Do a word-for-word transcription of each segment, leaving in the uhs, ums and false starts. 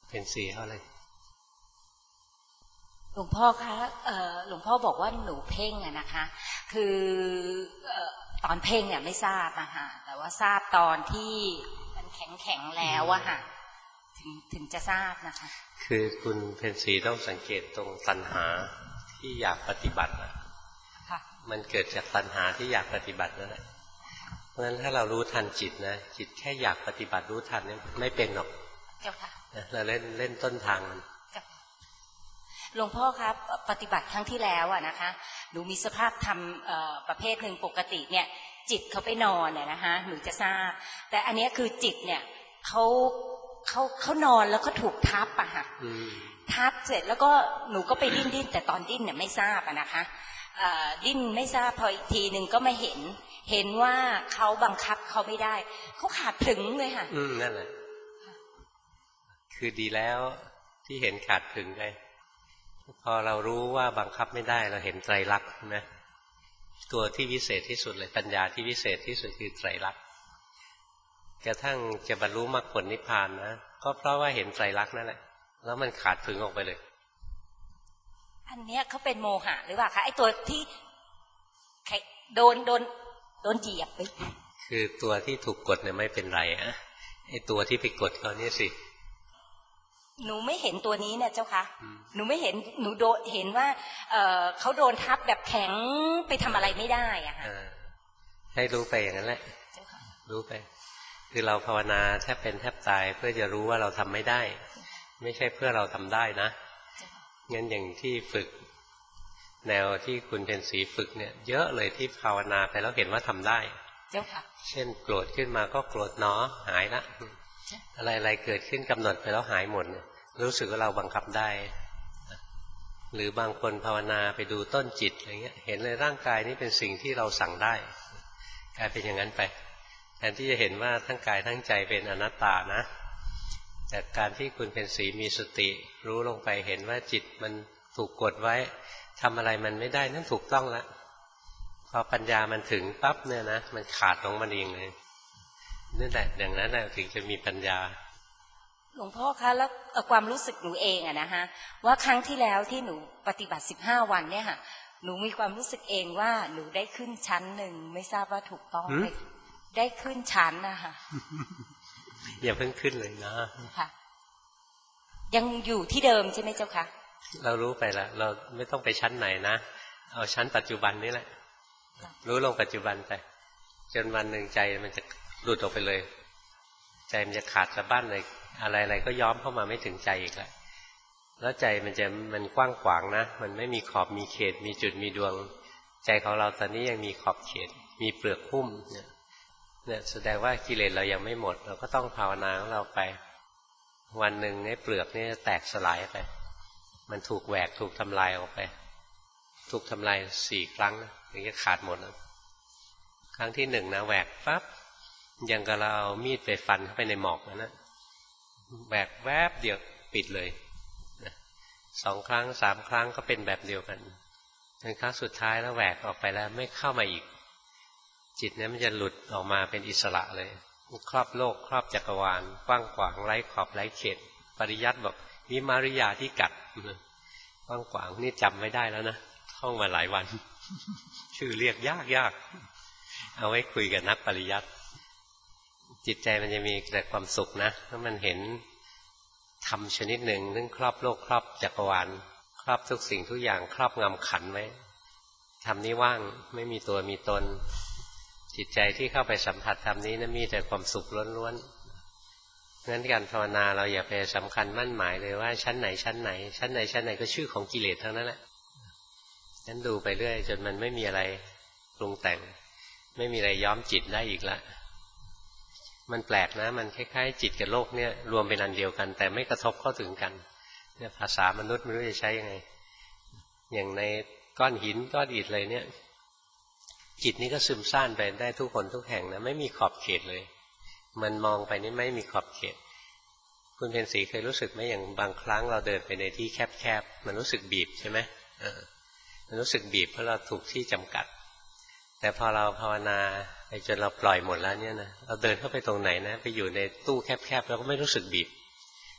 เป็นสีเขาเลยหลวงพ่อคะหลวงพ่อบอกว่าหนูเพ่งอะนะคะคือตอนเพ่งเนี่ยไม่ทราบอะค่ะแต่ว่าทราบตอนที่มันแข็งแข็งแล้วอะค่ะถึงถึงจะทราบนะคะคือคุณเพนสีต้องสังเกตตรงตัณหาที่อยากปฏิบัติอะมันเกิดจากตัณหาที่อยากปฏิบัตินั่นแหละเพราะฉะนั้นถ้าเรารู้ทันจิตนะจิตแค่อยากปฏิบัติรู้ทันเนี่ยไม่เป็นหรอกเจ้าค่ะเราเล่นเล่นต้นทางมันหลวงพ่อครับปฏิบัติครั้งที่แล้วอะนะคะหนูมีสภาพธรรมประเภทหนึ่งปกติเนี่ยจิตเขาไปนอนเนี่ยนะคะหนูจะทราบแต่อันนี้คือจิตเนี่ยเขาเขาเขานอนแล้วก็ถูกทับอะค่ะทับเสร็จแล้วก็หนูก็ไปดิ้นดิ้นแต่ตอนดิ้นเนี่ยไม่ทราบอะนะคะดิ้นไม่ทราบพออีกทีหนึ่งก็ไม่เห็นเห็นว่าเขาบังคับเขาไม่ได้เขาขาดถึงเลยค่ะอืมนั่นแหละคือดีแล้วที่เห็นขาดถึงไงพอเรารู้ว่าบังคับไม่ได้เราเห็นไตรลักษณ์นะตัวที่วิเศษที่สุดเลยปัญญาที่วิเศษที่สุดคือไตรลักษณ์กระทั่งจะบรรลุมรรคผลนิพพานนะก็เพราะว่าเห็นไตรลักษณ์นั่นแหละแล้วมันขาดถึงออกไปเลยอันเนี้ยเขาเป็นโมหะหรือเปล่าคะไอ้ตัวที่โดนโดนโดนเหยียบไปคือตัวที่ถูกกดเนี่ยไม่เป็นไรอะไอ้ตัวที่ไปกดเขาเนี่ยสิหนูไม่เห็นตัวนี้เนี่ยเจ้าคะหนูไม่เห็นหนูโดนเห็นว่าเอ่อเขาโดนทับแบบแข็งไปทำอะไรไม่ได้อะค่ะให้รู้ไปอย่างนั้นแหละรู้ไปคือเราภาวนาแทบเป็นแทบตายเพื่อจะรู้ว่าเราทำไม่ได้ไม่ใช่เพื่อเราทำได้นะงั้นอย่างที่ฝึกแนวที่คุณเป็นสีฝึกเนี่ยเยอะเลยที่ภาวนาไปแล้วเห็นว่าทำได้เจ้าค่ะเช่นโกรธขึ้นมาก็โกรธเนาะหายละอะไรๆเกิดขึ้นกำหนดไปแล้วหายหมดรู้สึกว่าเราบังคับได้หรือบางคนภาวนาไปดูต้นจิตอะไรเงี้ยเห็นเลยร่างกายนี้เป็นสิ่งที่เราสั่งได้กลายเป็นอย่างนั้นไปแทนที่จะเห็นว่าทั้งกายทั้งใจเป็นอนัตตานะแต่การที่คุณเป็นสีมีสติรู้ลงไปเห็นว่าจิตมันถูกกดไว้ทำอะไรมันไม่ได้นั่นถูกต้องแล้วพอปัญญามันถึงปั๊บเนี่ยนะมันขาดลงมันเองเลยนั่นแหละอย่างนั้นแหละถึงจะมีปัญญาหลวงพ่อคะแล้วความรู้สึกหนูเองอะนะฮะว่าครั้งที่แล้วที่หนูปฏิบัติสิบห้าวันเนี่ยค่ะหนูมีความรู้สึกเองว่าหนูได้ขึ้นชั้นหนึ่งไม่ทราบว่าถูกต้องไหมได้ขึ้นชั้นนะคะอย่าเพิ่งขึ้นเลยนะค่ะยังอยู่ที่เดิมใช่ไหมเจ้าคะเรารู้ไปแล้วเราไม่ต้องไปชั้นไหนนะเอาชั้นปัจจุบันนี่แหละรู้ลงปัจจุบันไปจนวันหนึ่งใจมันจะหลุดออกไปเลยใจมันจะขาดสะบั้นเลยอะไรๆก็ย้อมเข้ามาไม่ถึงใจอีกแล้วแล้วใจมันจะมันกว้างขวางนะมันไม่มีขอบมีเขตมีจุดมีดวงใจของเราตอนนี้ยังมีขอบเขตมีเปลือกหุ้มเนี่ยเนี่ยแสดงว่ากิเลสเรายังไม่หมดเราก็ต้องภาวนาของเราไปวันหนึ่งไอ้เปลือกนี่แตกสลายไปมันถูกแหวกถูกทำลายออกไปถูกทำลายสี่ครั้งถึงจะขาดหมดครั้งที่หนึ่งนะแหวกปั๊บยังกับเราเอามีดไปฟันเข้าไปในหมอกนะแหวกแวบเดียวปิดเลยสองครั้งสามครั้งก็เป็นแบบเดียวกันจนครั้งสุดท้ายแล้วแหวกออกไปแล้วไม่เข้ามาอีกจิตนี้มันจะหลุดออกมาเป็นอิสระเลยครอบโลกครอบจักรวาลกว้างขวางไร้ขอบไร้เขตปริยัติบอกมีมาริยาที่กัดกว้างขวางนี่จำไม่ได้แล้วนะท่องมาหลายวันชื่อเรียกยากยากเอาไว้คุยกับนักปริยัติจิตใจมันจะมีแต่ความสุขนะถ้ามันเห็นธรรมชนิดหนึ่งซึ่งครอบโลกครอบจักรวาลครอบทุกสิ่งทุกอย่างครอบงำขันไว้ธรรมนี้ว่างไม่มีตัวมีตนจิตใจที่เข้าไปสัมผัสธรรมนี้นะมีแต่ความสุขล้วนๆงั้นการภาวนาเราอย่าไปสำคัญมั่นหมายเลยว่าชั้นไหนชั้นไหนชั้นไหนชั้นไหนก็ชื่อของกิเลสทั้งนั้นแหละงั้นดูไปเรื่อยจนมันไม่มีอะไรปรุงแต่งไม่มีอะไรย้อมจิตได้อีกละมันแปลกนะมันคล้ายๆจิตกับโลกเนี่ยรวมเป็นอันเดียวกันแต่ไม่กระทบเข้าถึงกันเนี่ยภาษามนุษย์ไม่รู้จะใช้ยังไงอย่างในก้อนหินก้อนอิฐอะไรเนี่ยจิตนี้ก็ซึมซ่านไปได้ทุกคนทุกแห่งนะไม่มีขอบเขตเลยมันมองไปนี่ไม่มีขอบเขตคุณเพ็ญศรีเคยรู้สึกไหมอย่างบางครั้งเราเดินไปในที่แคบๆมันรู้สึกบีบใช่ไหมมันรู้สึกบีบเพราะเราถูกที่จำกัดแต่พอเราภาวนาไปจนเราปล่อยหมดแล้วเนี่ยนะเราเดินเข้าไปตรงไหนนะไปอยู่ในตู้แคบๆเราก็ไม่รู้สึกบีบ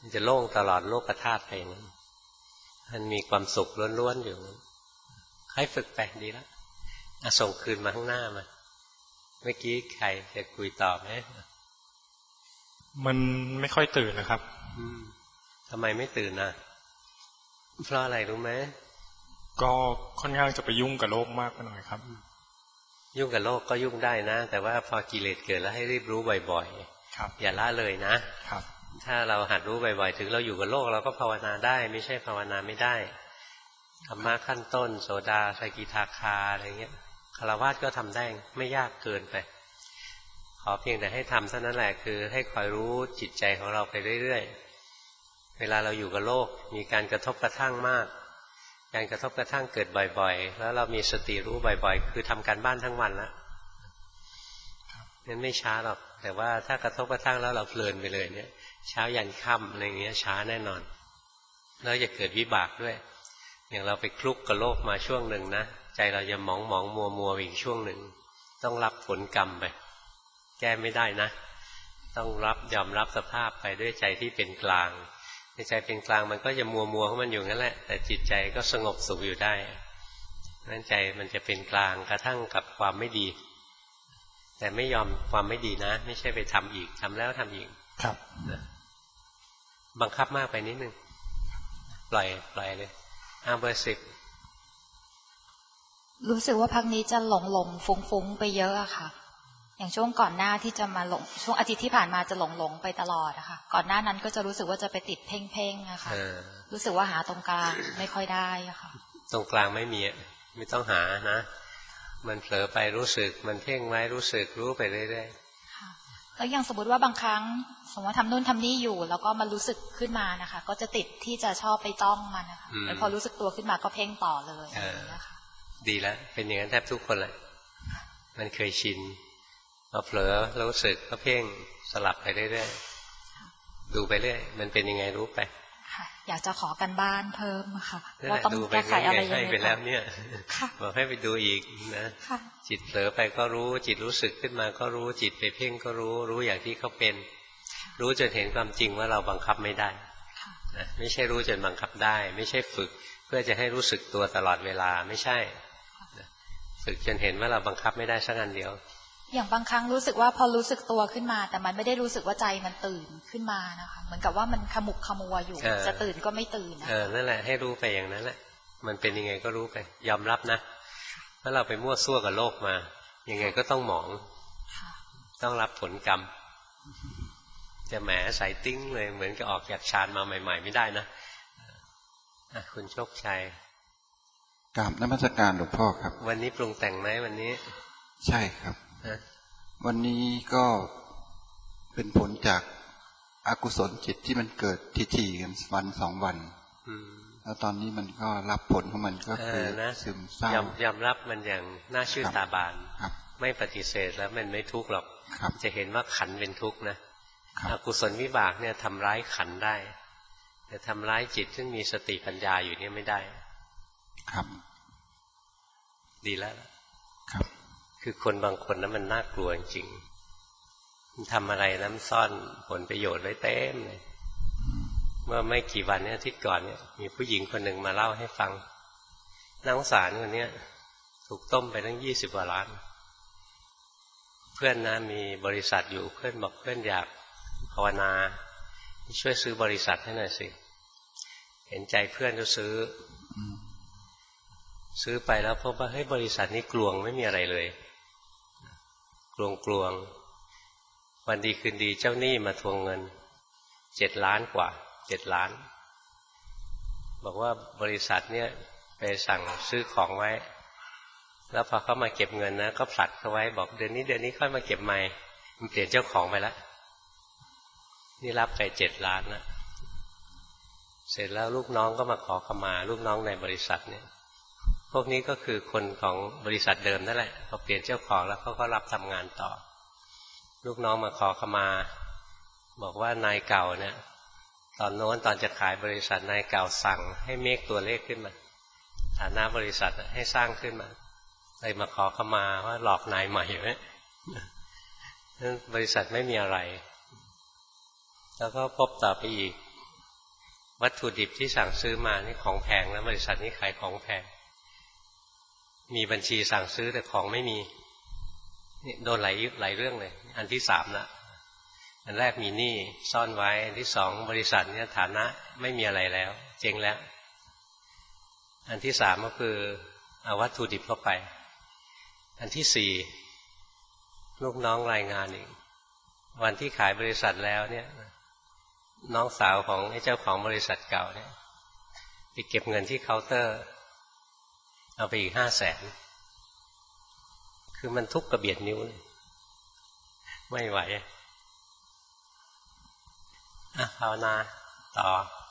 มันจะโล่งตลอดโลกธาตุไปนั้นมันมีความสุขล้วนๆอยู่ให้ฝึกไปดีแล้วส่งคืนมาข้างหน้ามาเมื่อกี้ใครจะคุยต่อไหมมันไม่ค่อยตื่นนะครับทำไมไม่ตื่นนะเพราะอะไรรู้ไหมก็ค่อนข้างจะไปยุ่งกับโลกมากไปหน่อยครับยุ่งกับโลกก็ยุ่งได้นะแต่ว่าพอกิเลสเกิดแล้วให้รีบรู้บ่อยๆครับอย่าละเลยนะครับถ้าเราหัดรู้บ่อยๆถึงเราอยู่กับโลกเราก็ภาวนาได้ไม่ใช่ภาวนาไม่ได้ธรรมะขั้นต้นโสดาสกิทาคาอะไรเงี้ยฆราวาสก็ทำได้ไม่ยากเกินไปขอเพียงแต่ให้ทำเท่านั้นแหละคือให้คอยรู้จิตใจของเราไปเรื่อยๆเวลาเราอยู่กับโลกมีการกระทบกระทั่งมากการกระทบกระทั่งเกิดบ่อยๆแล้วเรามีสติรู้บ่อยๆคือทำการบ้านทั้งวันแล้วนั้นไม่ช้าหรอกแต่ว่าถ้ากระทบกระทั่งแล้วเราเพลินไปเลยเนี่ยเช้ายันค่ำอะไรเงี้ยช้าแน่นอนแล้วจะเกิดวิบากด้วยอย่างเราไปคลุกกับโลกมาช่วงหนึ่งนะใจเราจะหมองหมองมัวมัวอีกช่วงหนึ่งต้องรับผลกรรมไปแก้ไม่ได้นะต้องรับยอมรับสภาพไปด้วยใจที่เป็นกลางในใจเป็นกลางมันก็จะมัวมัวของมันอยู่นั่นแหละแต่จิตใจก็สงบสุขอยู่ได้นั่นใจมันจะเป็นกลางกระทั่งกับความไม่ดีแต่ไม่ยอมความไม่ดีนะไม่ใช่ไปทำอีกทำแล้วทำอีกครับบังคับมากไปนิดนึงปล่อยปล่อยเลยอาเบอร์สิบรู้สึกว่าพักนี้จะหลงหลงฟุ้งฟุ้งไปเยอะอะค่ะอย่างช่วงก่อนหน้าที่จะมาหลงช่วงอาทิตย์ที่ผ่านมาจะหลงหลงไปตลอดอะค่ะก่อนหน้านั้นก็จะรู้สึกว่าจะไปติดเพ่งเพ่งอะค่ะรู้สึกว่าหาตรงกลางไม่ค่อยได้อะค่ะตรงกลางไม่มีไม่ต้องหานะมันเผลอไปรู้สึกมันเพ่งไว้รู้สึกรู้ไปเรื่อยๆแล้วอย่างสมมติว่าบางครั้งสมมติว่าทำนู่นทำนี่อยู่แล้วก็มันรู้สึกขึ้นมานะคะก็จะติดที่จะชอบไปจ้องมันนะคะแล้วพอรู้สึกตัวขึ้นมาก็เพ่งต่อเลยนะคะดีแล้วเป็นอย่างนั้นแทบทุกคนเลยมันเคยชินพอเผลอรู้สึกก็เพ่งสลับไปเรื่อยๆดูไปเรื่อยมันเป็นยังไงรู้ไปอยากจะขอกันบ้านเพิ่มค่ะว่าต้องแก้ไขอะไรยังไงให้ไปแล้วเนี่ยบอกให้ไปดูอีกนะจิตเผลอไปก็รู้จิตรู้สึกขึ้นมาก็รู้จิตไปเพ่งก็รู้รู้อย่างที่เขาเป็นรู้จนเห็นความจริงว่าเราบังคับไม่ได้ไม่ใช่รู้จนบังคับได้ไม่ใช่ฝึกเพื่อจะให้รู้สึกตัวตลอดเวลาไม่ใช่ฝึกจนเห็นว่าเราบังคับไม่ได้สักอันเดียวอย่างบางครั้งรู้สึกว่าพอรู้สึกตัวขึ้นมาแต่มันไม่ได้รู้สึกว่าใจมันตื่นขึ้นมานะคะเหมือนกับว่ามันขมุกขมัวอยู่จะตื่นก็ไม่ตื่นเออนั่นแหละให้รู้ไปอย่างนั้นแหละมันเป็นยังไงก็รู้ไปยอมรับนะถ้าเราไปมั่วซั่วกับโลกมายังไงก็ต้องหมองต้องรับผลกรรมจะแหมใส่ติ้งเลยเหมือนกับออกจากฌานมาใหม่ๆไม่ได้นะคุณโชคชัยกราบนมัสการหลวงพ่อครับวันนี้ปรุงแต่งไหมวันนี้ใช่ครับวันนี้ก็เป็นผลจากอกุศลจิตที่มันเกิดทีๆกันวันสองวันแล้วตอนนี้มันก็รับผลของมันก็คือซึมเศร้ายอมรับมันอย่างน่าชื่นตาบานไม่ปฏิเสธแล้วมันไม่ทุกข์หรอกจะเห็นว่าขันเป็นทุกข์นะอกุศลวิบากเนี่ยทำร้ายขันได้แต่ทำร้ายจิตซึ่งมีสติปัญญาอยู่เนี่ยไม่ได้ครับดีแล้วครับคือคนบางคนนั้นมันน่ากลัวจริงๆทำอะไรนั้นซ่อนผลประโยชน์ไว้เต็มเลยเมื่อไม่กี่วันนี้อาทิตย์ก่อนเนี่ยมีผู้หญิงคนหนึ่งมาเล่าให้ฟังน่าสงสารคนนี้ถูกต้มไปตั้งยี่สิบกว่าล้านเพื่อนนะมีบริษัทอยู่เพื่อนบอกเพื่อนอยากภาวนาช่วยซื้อบริษัทให้หน่อยสิเห็นใจเพื่อนก็ซื้อซื้อไปแล้วพบว่าเฮ้ยบริษัทนี้กลวงไม่มีอะไรเลยกลวงกลวงวันดีคืนดีเจ้าหนี้มาทวงเงินเจ็ดล้านกว่าเจ็ดล้านบอกว่าบริษัทเนี่ยไปสั่งซื้อของไว้แล้วพอเขามาเก็บเงินนะก็ผลัดเขาไว้บอกเดือนนี้เดือนนี้ค่อยมาเก็บใหม่มันเปลี่ยนเจ้าของไปแล้วนี่รับไปเจ็ดล้านนะเสร็จแล้วลูกน้องก็มาขอขมาลูกน้องในบริษัทเนี่ยพวกนี้ก็คือคนของบริษัทเดิมนั่นแหละพอเปลี่ยนเจ้าของแล้วเขาก็รับทำงานต่อลูกน้องมาขอขมาบอกว่านายเก่าเนี่ยตอนโน้นตอนจะขายบริษัทนายเก่าสั่งให้เมคตัวเลขขึ้นมาฐานะบริษัทให้สร้างขึ้นมาเลยมาขอขมาว่าหลอกนายใหม่ไหมบริษัทไม่มีอะไรแล้วก็พบต่อไปอีกวัตถุดิบที่สั่งซื้อมานี่ของแพงแล้วบริษัทนี้ขายของแพงมีบัญชีสั่งซื้อแต่ของไม่มีนี่โดนหลายหลายเรื่องเลยอันที่สามละอันแรกมีหนี้ซ่อนไว้อันที่สองบริษัทเนี่ยฐานะไม่มีอะไรแล้วเจ๊งแล้วอันที่สามก็คือเอาวัตถุดิบเข้าไปอันที่สี่ลูกน้องรายงานอีกวันที่ขายบริษัทแล้วเนี่ยน้องสาวของไอ้เจ้าของบริษัทเก่าเนี่ยไปเก็บเงินที่เคาน์เตอร์เอาไปอีกห้าแสนคือมันทุกข์กระเบียดนิ้วเลยไม่ไหวอ่ะภาวนาต่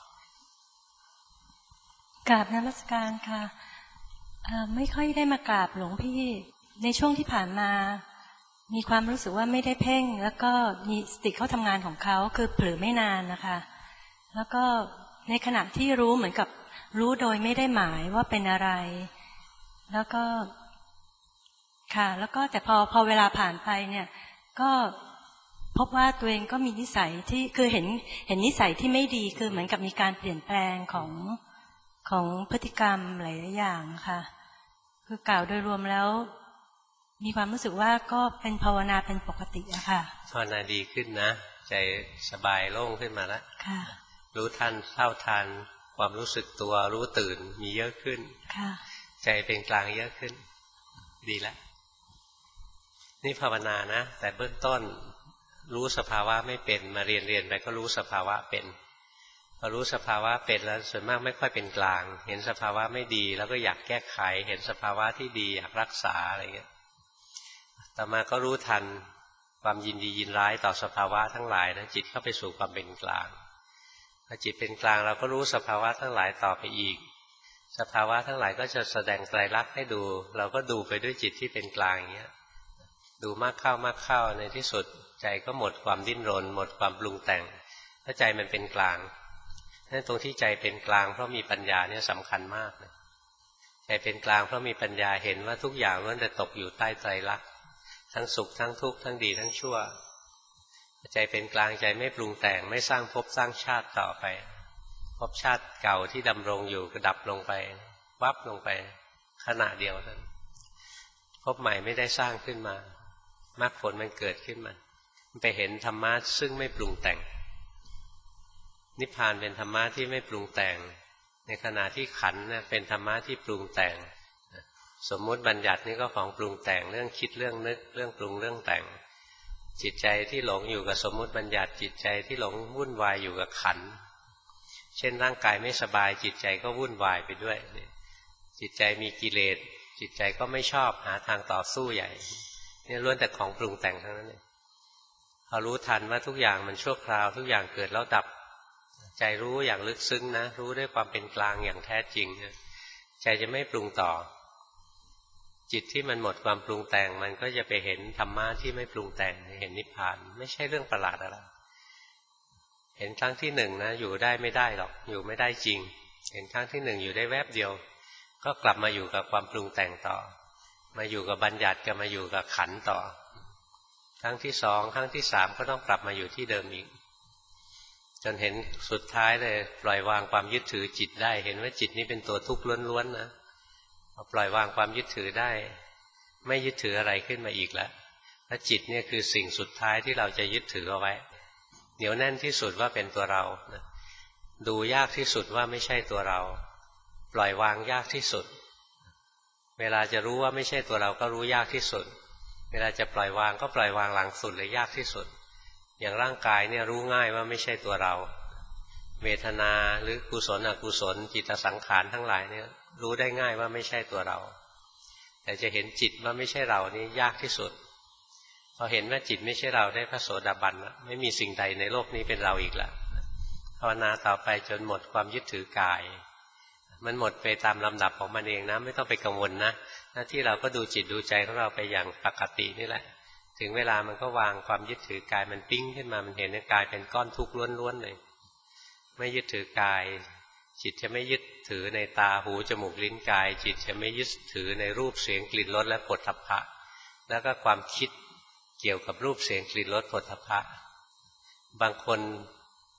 อกราบนมัสการค่ะไม่ค่อยได้มากราบหลวงพี่ในช่วงที่ผ่านมามีความรู้สึกว่าไม่ได้เพ่งแล้วก็มีสติเข้าทำงานของเขาคือเผลอไม่นานนะคะแล้วก็ในขณะที่รู้เหมือนกับรู้โดยไม่ได้หมายว่าเป็นอะไรแล้วก็ค่ะแล้วก็แต่พอพอเวลาผ่านไปเนี่ยก็พบว่าตัวเองก็มีนิสัยที่คือเห็นเห็นนิสัยที่ไม่ดีคือเหมือนกับมีการเปลี่ยนแปลงของของพฤติกรรมหลายอย่างค่ะคือกล่าวโดยรวมแล้วมีความรู้สึกว่าก็เป็นภาวนาเป็นปกติอะค่ะภาวนาดีขึ้นนะใจสบายโล่งขึ้นมาแล้วค่ะรู้ทันเท่าทันความรู้สึกตัวรู้ตื่นมีเยอะขึ้นค่ะใจเป็นกลางเยอะขึ้นดีแล้วนี่ภาวนานะแต่เบื้องต้นรู้สภาวะไม่เป็นมาเรียนเรียนไปก็รู้สภาวะเป็นพอรู้สภาวะเป็นแล้วส่วนมากไม่ค่อยเป็นกลางเห็นสภาวะไม่ดีแล้วก็อยากแก้ไขเห็นสภาวะที่ดีอยากรักษาอะไรเงี้ยต่อมาก็รู้ทันความยินดียินร้ายต่อสภาวะทั้งหลายนะจิตเข้าไปสู่ความเป็นกลางพอจิตเป็นกลางเราก็รู้สภาวะทั้งหลายต่อไปอีกสภาวะทั้งหลายก็จะแสดงไตรลักษณ์ให้ดูเราก็ดูไปด้วยจิตที่เป็นกลางอย่างเงี้ยดูมากเข้ามากเข้าในที่สุดใจก็หมดความดิ้นรนหมดความปรุงแต่งถ้าใจมันเป็นกลางนั่นตรงที่ใจเป็นกลางเพราะมีปัญญาเนี่ยสำคัญมากเลยใจเป็นกลางเพราะมีปัญญาเห็นว่าทุกอย่างล้วนแต่ตกอยู่ใต้ไตรลักษณ์ทั้งสุขทั้งทุกข์ทั้งดีทั้งชั่วใจเป็นกลางใจไม่ปรุงแต่งไม่สร้างภพสร้างชาติต่อไปภพชาติเก่าที่ดำรงอยู่ก็ดับลงไปวับลงไปขณะเดียวนั้นภพใหม่ไม่ได้สร้างขึ้นมามรรคผลมันเกิดขึ้นมามันไปเห็นธรรมะซึ่งไม่ปรุงแต่งนิพพานเป็นธรรมะที่ไม่ปรุงแต่งในขณะที่ขันธ์เนี่ยเป็นธรรมะที่ปรุงแต่งสมมุติบัญญัตินี่ก็ของปรุงแต่งเรื่องคิดเรื่องนึกเรื่องปรุงเรื่องแต่งจิตใจที่หลงอยู่กับสมมุติบัญญัติจิตใจที่หลงวุ่นวายอยู่กับขันธ์เช่นร่างกายไม่สบายจิตใจก็วุ่นวายไปด้วยจิตใจมีกิเลสจิตใจก็ไม่ชอบหาทางต่อสู้ใหญ่นี่ล้วนแต่ของปรุงแต่งทั้งนั้นเลยพอรู้ทันว่าทุกอย่างมันชั่วคราวทุกอย่างเกิดแล้วดับใจรู้อย่างลึกซึ้งนะรู้ด้วยความเป็นกลางอย่างแท้จริงใจจะไม่ปรุงต่อจิตที่มันหมดความปรุงแต่งมันก็จะไปเห็นธรรมะที่ไม่ปรุงแต่งเห็นนิพพานไม่ใช่เรื่องประหลาดอะไรเห็นครั้งที่หนึ่งนะอยู่ได้ไม่ได้หรอกอยู่ไม่ได้จริงเห็นครั้งที่หนึ่งอยู่ได้แวบเดียวก็กลับมาอยู่กับความปรุงแต่งต่อมาอยู่กับบัญญัติก็มาอยู่กับขันธ์ต่อครั้งที่สองครั้งที่สามก็ต้องกลับมาอยู่ที่เดิมอีกจนเห็นสุดท้ายเลยปล่อยวางความยึดถือจิตได้เห็นว่าจิตนี้เป็นตัวทุกข์ล้วนๆนะพอปล่อยวางความยึดถือได้ไม่ยึดถืออะไรขึ้นมาอีกแล้วเพราะจิตเนี่ยคือสิ่งสุดท้ายที่เราจะยึดถือเอาไว้เหนียวแน่นที่สุดว่าเป็นตัวเราดูยากที่สุดว่าไม่ใช่ตัวเราปล่อยวางยากที่สุดเวลาจะรู้ว่าไม่ใช่ตัวเราก็รู้ยากที่สุดเวลาจะปล่อยวางก็ปล่อยวางหลังสุดเลยยากที่สุดอย่างร่างกายเนี่ยรู้ง่ายว่าไม่ใช่ตัวเราเวทนาหรือกุศลอกุศลจิตสังขารทั้งหลายเนี่ยรู้ได้ง่ายว่าไม่ใช่ตัวเราแต่จะเห็นจิตว่าไม่ใช่เรานี่ยากที่สุดพอเห็นว่าจิตไม่ใช่เราได้พระโสดาบันแล้วไม่มีสิ่งใดในโลกนี้เป็นเราอีกแล้วภาวนาต่อไปจนหมดความยึดถือกายมันหมดไปตามลำดับของมันเองนะไม่ต้องไปกังวลนะหน้าที่เราก็ดูจิตดูใจของเราไปอย่างปกตินี่แหละถึงเวลามันก็วางความยึดถือกายมันปิ้งขึ้นมามันเห็นในกายเป็นก้อนทุกข์ล้วนๆเลยไม่ยึดถือกายจิตจะไม่ยึดถือในตาหูจมูกลิ้นกายจิตจะไม่ยึดถือในรูปเสียงกลิ่นรสและโผฏฐัพพะแล้วก็ความคิดเกี่ยวกับรูปเสียงกลิ่นรสโผฏฐัพพะบางคน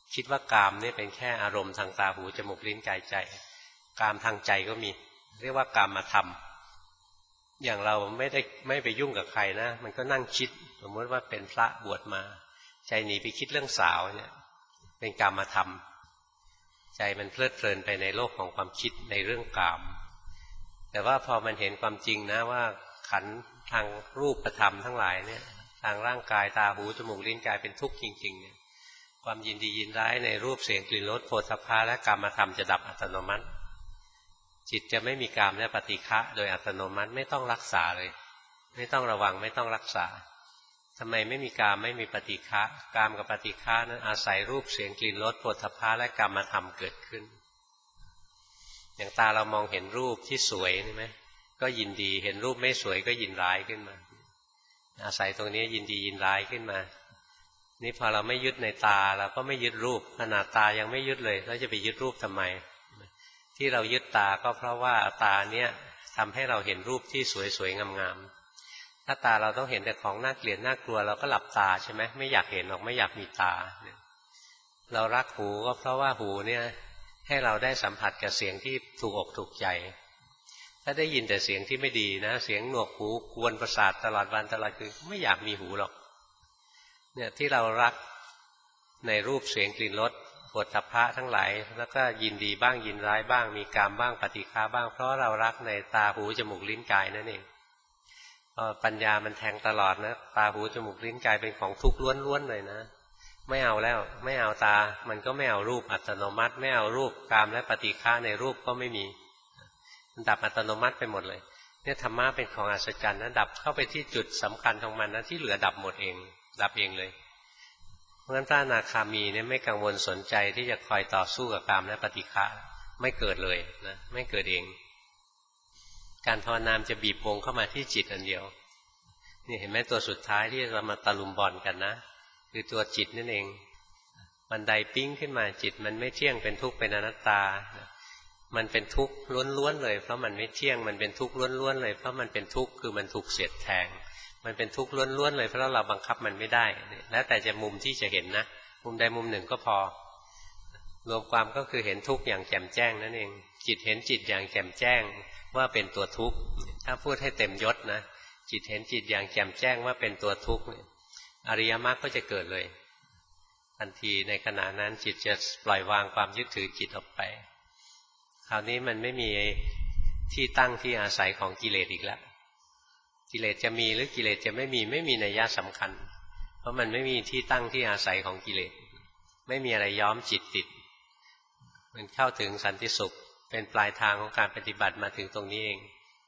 คิดว่ากามนี่เป็นแค่อารมณ์ทางตาหูจมูกลิ้นกายใจกามทางใจก็มีเรียกว่ากามธรรมอย่างเราไม่ได้ไม่ไปยุ่งกับใครนะมันก็นั่งคิดสมมติว่าเป็นพระบวชมาใจหนีไปคิดเรื่องสาวเนี่ยเป็นกามธรรมใจมันเพลิดเพลินไปในโลกของความคิดในเรื่องกามแต่ว่าพอมันเห็นความจริงนะว่าขันธ์ทางรูปธรรมทั้งหลายเนี่ยทางร่างกายตาหูจมูกลิ้นกายเป็นทุกข์จริงๆเนี่ยความยินดียินร้ายในรูปเสียงกลิ่นรสโผฏฐัพพะและกามธรรมจะดับอัตโนมัติจิตจะไม่มีกามและปฏิฆะโดยอัตโนมัติไม่ต้องรักษาเลยไม่ต้องระวังไม่ต้องรักษาทำไมไม่มีกามไม่มีปฏิฆะกามกับปฏิฆะนั้นอาศัยรูปเสียงกลิ่นรสโผฏฐัพพะและกามธรรมเกิดขึ้นอย่างตาเรามองเห็นรูปที่สวยใช่ไหมก็ยินดีเห็นรูปไม่สวยก็ยินร้ายขึ้นมาอาศัยตรงนี้ยินดียินร้ายขึ้นมานี่พอเราไม่ยึดในตาเราก็ไม่ยึดรูปขนาดตายังไม่ยึดเลยแล้วจะไปยึดรูปทำไมที่เรายึดตาก็เพราะว่าตาเนี้ยทำให้เราเห็นรูปที่สวยๆงามๆถ้าตาเราต้องเห็นแต่ของน่าเกลียดน่ากลัวเราก็หลับตาใช่ไหมไม่อยากเห็นหรอกไม่อยากมีตาเรารักหูก็เพราะว่าหูเนี่ยให้เราได้สัมผัสกับเสียงที่ถูกอกถูกใจถ้าได้ยินแต่เสียงที่ไม่ดีนะเสียงหนวกหูกวนประสาทตลอดวันตลอดคืนไม่อยากมีหูหรอกเนี่ยที่เรารักในรูปเสียงกลิ่นรสโผฏฐัพพะทั้งหลายแล้วก็ยินดีบ้างยินร้ายบ้างมีกามบ้างปฏิฆะบ้างเพราะเรารักในตาหูจมูกลิ้นกายนั่นเองพอปัญญามันแทงตลอดนะตาหูจมูกลิ้นกายเป็นของทุกข์ล้วนๆเลยนะไม่เอาแล้วไม่เอาตามันก็ไม่เอารูปอัตโนมัติไม่เอารูปกามและปฏิฆะในรูปก็ไม่มีมันดับอัตโนมัติไปหมดเลยเนี่ยธรรมะเป็นของอัศจรรย์นะดับเข้าไปที่จุดสำคัญของมันนะที่เหลือดับหมดเองดับเองเลยเพราะฉะนั้นพระอนาคามีเนี่ยไม่กังวลสนใจที่จะคอยต่อสู้กับกามและปฏิฆะไม่เกิดเลยนะไม่เกิดเองการภาวนามจะบีบวงเข้ามาที่จิตอันเดียวนี่เห็นไหมตัวสุดท้ายที่เรามาตะลุมบอลกันนะคือตัวจิตนั่นเองบันไดปิ้งขึ้นมาจิตมันไม่เที่ยงเป็นทุกข์เป็นอนัตตามันเป็นทุกข์ล้วนๆเลยเพราะมันไม่เที่ยงมันเป็นทุกข์ล้วนๆเลยเพราะมันเป็นทุกข์คือมันถูกเสียดแทงมันเป็นทุกข์ล้วนๆเลยเพราะเราบังคับมันไม่ได้แล้วแต่จะมุมที่จะเห็นนะมุมใดมุมหนึ่งก็พอรวมความก็คือเห็นทุกข์อย่างแจ่มแจ้งนั่นเองจิตเห็นจิตอย่างแจ่มแจ้งว่าเป็นตัวทุกข์ถ้าพูดให้เต็มยศนะจิตเห็นจิตอย่างแจ่มแจ้งว่าเป็นตัวทุกข์อริยมรรคก็จะเกิดเลยทันทีในขณะนั้นจิตจะปล่อยวางความยึดถือจิตออกไปคราวนี้มันไม่มีที่ตั้งที่อาศัยของกิเลสอีกแล้วกิเลสจะมีหรือกิเลสจะไม่มีไม่มีนัยยะสำคัญเพราะมันไม่มีที่ตั้งที่อาศัยของกิเลสไม่มีอะไรย้อมจิตติดมันเข้าถึงสันติสุขเป็นปลายทางของการปฏิบัติมาถึงตรงนี้เอง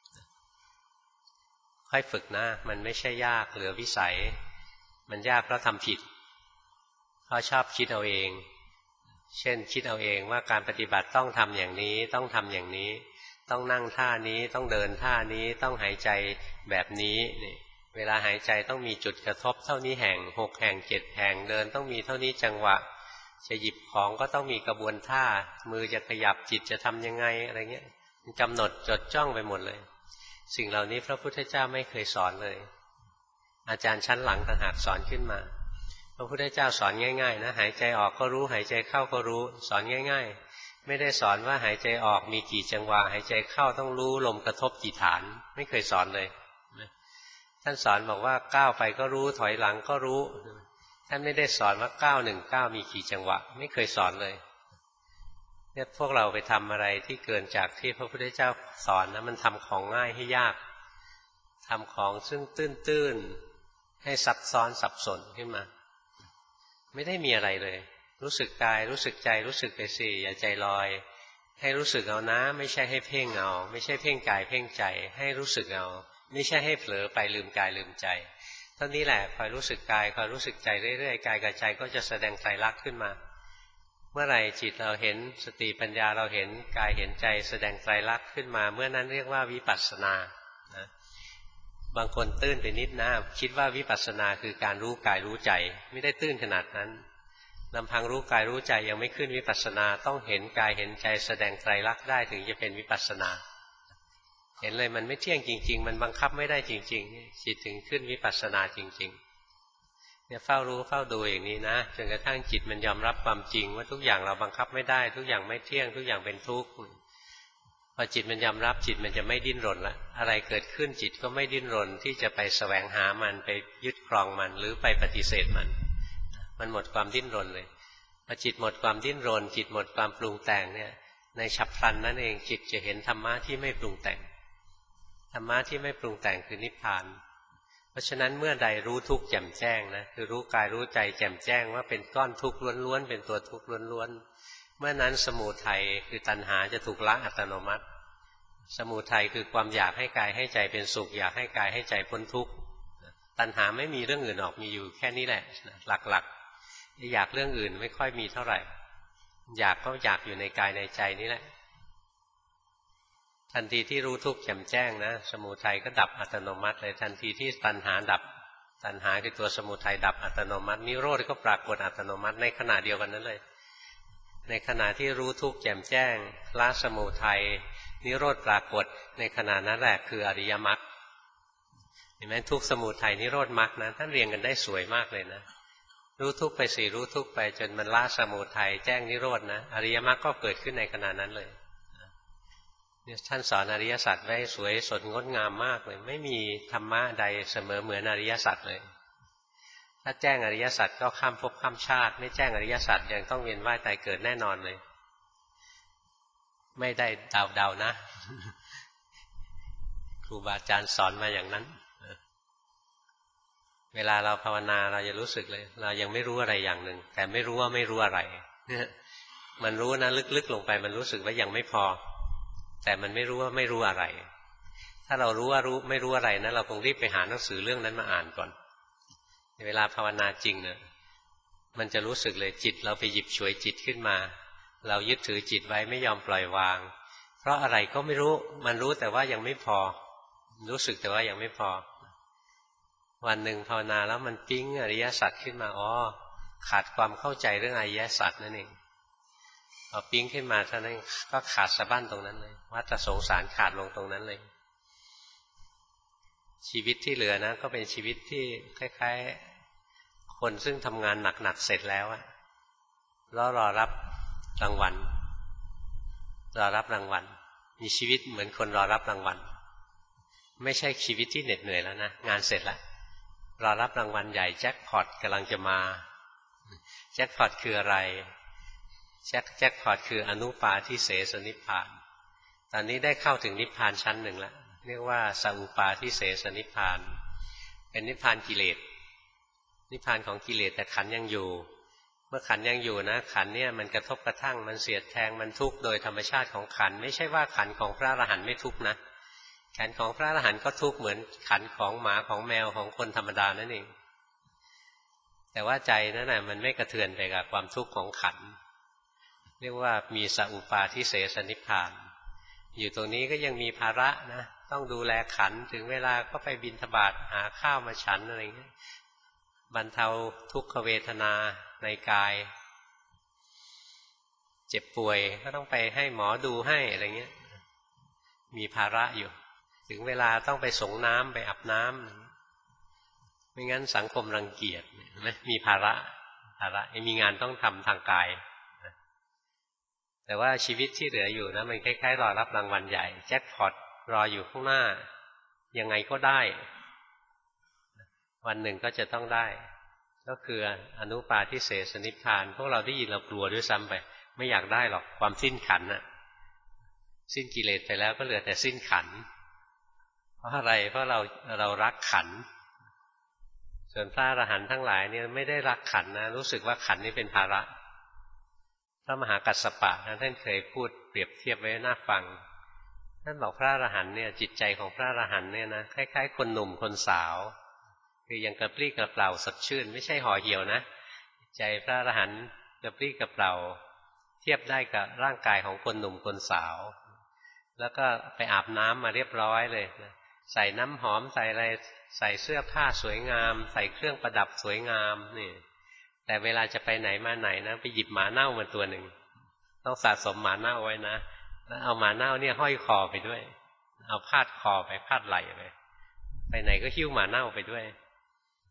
ค่อยฝึกนะมันไม่ใช่ยากเหลือวิสัยมันยากเพราะทำผิดเพราะชอบคิดเอาเองเช่นคิดเอาเองว่าการปฏิบัติต้องทำอย่างนี้ต้องทำอย่างนี้ต้องนั่งท่านี้ต้องเดินท่านี้ต้องหายใจแบบนี้นี่เวลาหายใจต้องมีจุดกระทบเท่านี้แห่งหกแห่งเจ็ดแห่งเดินต้องมีเท่านี้จังหวะจะหยิบของก็ต้องมีกระบวนท่ามือจะขยับจิตจะทำยังไงอะไรเงี้ยกำหนดจดจ้องไปหมดเลยสิ่งเหล่านี้พระพุทธเจ้าไม่เคยสอนเลยอาจารย์ชั้นหลังต่างหากสอนขึ้นมาพระพุทธเจ้าสอนง่ายๆนะหายใจออกก็รู้หายใจเข้าก็รู้สอนง่ายๆไม่ได้สอนว่าหายใจออกมีกี่จังหวะหายใจเข้าต้องรู้ลมกระทบกี่ฐานไม่เคยสอนเลยท่านสอนบอกว่าก้าวไปก็รู้ถอยหลังก็รู้ท่านไม่ได้สอนว่าก้าวหนึ่งก้าวมีกี่จังหวะไม่เคยสอนเลยเนี่ยพวกเราไปทำอะไรที่เกินจากที่พระพุทธเจ้าสอนนะมันทำของง่ายให้ยากทำของซึ่งตื้นๆให้ซับซ้อนสับสนขึ้นมาไม่ได้มีอะไรเลยรู้สึกกายรู้สึกใจรู้สึกไปสิอย่าใจลอยให้รู้สึกเอานะไม่ใช่ให้เพ่งเอาไม่ใช่เพ่งกายเพ่งใจให้รู้สึกเอาไม่ใช่ให้เผลอไปลืมกายลืมใจเท่านี้แหละคอยรู้สึกกายคอยรู้สึกใจเรื่อยๆกายกับใจก็จะแสดงไตรลักษณ์ขึ้นมาเมื่อไหร่จิตเราเห็นสติปัญญาเราเห็นกายเห็นใจแสดงไตรลักษณ์ขึ้นมาเมื่อนั้นเรียกว่าวิปัสสนานะบางคนตื้นไปนิดนะคิดว่าวิปัสสนาคือการรู้กายรู้ใจไม่ได้ตื้นขนาดนั้นลำพังรู้กายรู้ใจยังไม่ขึ้นวิปัสสนาต้องเห็นกายเห็นใจแสดงไตรลักษณ์ได้ถึงจะเป็นวิปัสสนาเห็นเลยมันไม่เที่ยงจริงๆมันบังคับไม่ได้จริงๆจิตถึงขึ้นวิปัสสนาจริงเนี่ยเฝ้ารู้เฝ้าดูอย่างนี้นะจนกระทั่งจิตมันยอมรับความจริงว่าทุกอย่างเราบังคับไม่ได้ทุกอย่างไม่เที่ยงทุกอย่างเป็นทุกข์พอจิตมันยอมรับจิตมันจะไม่ดิ้นรนละอะไรเกิดขึ้นจิตก็ไม่ดิ้นรนที่จะไปแสวงหามันไปยึดครองมันหรือไปปฏิเสธมันมันหมดความดิ้นรนเลยพอจิตหมดความดิ้นรนจิตหมดความปรุงแต่งเนี่ยในฉับพลันนั่นเองจิตจะเห็นธรรมะที่ไม่ปรุงแต่งธรรมะที่ไม่ปรุงแต่งคือนิพพานเพราะฉะนั้นเมื่อใดรู้ทุกข์แจ่มแจ้งนะคือรู้กายรู้ใจแจ่มแจ้งว่าเป็นก้อนทุกข์ล้วนๆเป็นตัวทุกข์ล้วนๆเมื่อนั้นสมุทัยคือตัณหาจะถูกละอัตโนมัติสมุทัยคือความอยากให้กายให้ใจเป็นสุขอยากให้กายให้ใจพ้นทุกข์ตัณหาไม่มีเรื่องอื่นออกมีอยู่แค่นี้แหละหลักๆอยากเรื่องอื่นไม่ค่อยมีเท่าไหร่อยากก็อยากอยู่ในกายในใจนี่แหละทันทีที่รู้ทุกข์แจ่มแจ้งนะสมุทัยก็ดับอัตโนมัติเลยทันทีที่ตัณหาดับตัณหาคือตัวสมุทัยดับอัตโนมัตินิโรธก็ปรากฏอัตโนมัติในขณะเดียวกันนั้นเลยในขณะที่รู้ทุกข์แจ่มแจ้งละสมุทัยนิโรธปรากฏในขณะนั้นแหละคืออริยมรรคเห็นไหมทุกข์สมุทัยนิโรธมรรคนะท่านเรียงกันได้สวยมากเลยนะรู้ทุกข์ไปสิรู้ทุกข์ไปจนมันละสมุทัยแจ้งนิโรธนะอริยมรรคก็เกิดขึ้นในขณะนั้นเลยท่านสอนอริยสัจไว้สวยสดงดงามมากเลยไม่มีธรรมะใดเสมอเหมือนอริยสัจเลยถ้าแจ้งอริยสัจก็ข้ามภพข้ามชาติไม่แจ้งอริยสัจยังต้องเวียนว่ายตายเกิดแน่นอนเลยไม่ได้เดาๆนะครูบาอาจารย์สอนมาอย่างนั้นเวลาเราภาวนาเราจะรู้สึกเลยเรายังไม่รู้อะไรอย่างหนึ่งแต่ไม่รู้ว่าไม่รู้อะไรมันรู้นะลึกๆลงไปมันรู้สึกว่ายังไม่พอแต่มันไม่รู้ว่าไม่รู้อะไรถ้าเรารู้ว่ารู้ไม่รู้อะไรนะเราคงรีบไปหาหนังสือเรื่องนั้นมาอ่านก่อนเวลาภาวนาจริงเนี่ยมันจะรู้สึกเลยจิตเราไปหยิบฉวยจิตขึ้นมาเรายึดถือจิตไว้ไม่ยอมปล่อยวางเพราะอะไรก็ไม่รู้มันรู้แต่ว่ายังไม่พอรู้สึกแต่ว่ายังไม่พอวันหนึ่งภาวนาแล้วมันปิ๊งอริยสัจขึ้นมาอ๋อขาดความเข้าใจเรื่องอริยสัจนั่นเองพอปิ๊งขึ้นมาเท่านั้นก็ขาดสะบั้นตรงนั้นเลยวัฏสงสารขาดลงตรงนั้นเลยชีวิตที่เหลือนะก็เป็นชีวิตที่คล้ายๆคนซึ่งทำงานหนักๆเสร็จแล้วอะแล้วรอรับรางวัลรอรับรางวัลมีชีวิตเหมือนคนรอรับรางวัลไม่ใช่ชีวิตที่เหน็ดเหนื่อยแล้วนะงานเสร็จแล้วรอรับรางวัลใหญ่แจ็คพอตกำลังจะมาแจ็คพอตคืออะไรแจ็คแจ็คพอตคืออนุปาทิเสสนิพพานตอนนี้ได้เข้าถึงนิพพานชั้นหนึ่งแล้วเรียกว่าสัอุปาทิเสสนิพพานเป็นนิพพานกิเลสนิพพานของกิเลสแต่ขันยังอยู่เมื่อขันยังอยู่นะขันเนี่ยมันกระทบกระทั่งมันเสียดแทงมันทุกข์โดยธรรมชาติของขันไม่ใช่ว่าขันของพระอรหันต์ไม่ทุกข์นะขันของพระอรหันต์ก็ทุกข์เหมือนขันของหมาของแมวของคนธรรมดานั่นเองแต่ว่าใจนั่นแหละมันไม่กระเทือนไปกับความทุกข์ของขันเรียกว่ามีสัอุปาทิเสสนิพพานอยู่ตรงนี้ก็ยังมีภาระนะต้องดูแลขันถึงเวลาก็ไปบิณฑบาตหาข้าวมาฉันอะไรเงี้ยบรรเทาทุกขเวทนาในกายเจ็บป่วยก็ต้องไปให้หมอดูให้อะไรเงี้ยมีภาระอยู่ถึงเวลาต้องไปสงน้ำไปอาบน้ำไม่งั้นสังคมรังเกียจนะมีภาระภาระมีงานต้องทำทางกายแต่ว่าชีวิตที่เหลืออยู่นะมันคล้ายๆรอรับรางวัลใหญ่แจ็คพอตรออยู่ข้างหน้ายังไงก็ได้วันหนึ่งก็จะต้องได้ก็คืออนุปาทิเสสนิพพานพวกเราได้ยินเรากลัวด้วยซ้ำไปไม่อยากได้หรอกความสิ้นขันน่ะสิ้นกิเลสไปแล้วก็เหลือแต่สิ้นขันเพราะอะไรเพราะเราเรารักขันส่วนพระอรหันต์ทั้งหลายเนี่ยไม่ได้รักขันนะรู้สึกว่าขันนี้เป็นภาระพระมหากัสสปะท่านเคยพูดเปรียบเทียบไว้น่าฟังท่านบอกพระอรหันต์เนี่ยจิตใจของพระอรหันต์เนี่ยนะคล้ายๆคนหนุ่มคนสาวคือยังกระปรี้กระเปร่าสดชื่นไม่ใช่ห่อเหี่ยวนะใจพระอรหันต์กระปรี้กระเปร่าเทียบได้กับร่างกายของคนหนุ่มคนสาวแล้วก็ไปอาบน้ำมาเรียบร้อยเลยใส่น้ำหอมใส่อะไรใส่เสื้อผ้าสวยงามใส่เครื่องประดับสวยงามนี่แต่เวลาจะไปไหนมาไหนนะไปหยิบหมาเน่ามาตัวหนึ่งต้องสะสมหมาเน่าไว้นะแล้วเอาหมาเน่าเนี่ยห้อยคอไปด้วยเอาพาดคอไปพาดไหล่ไปไปไหนก็หิ้วหมาเน่าไปด้วย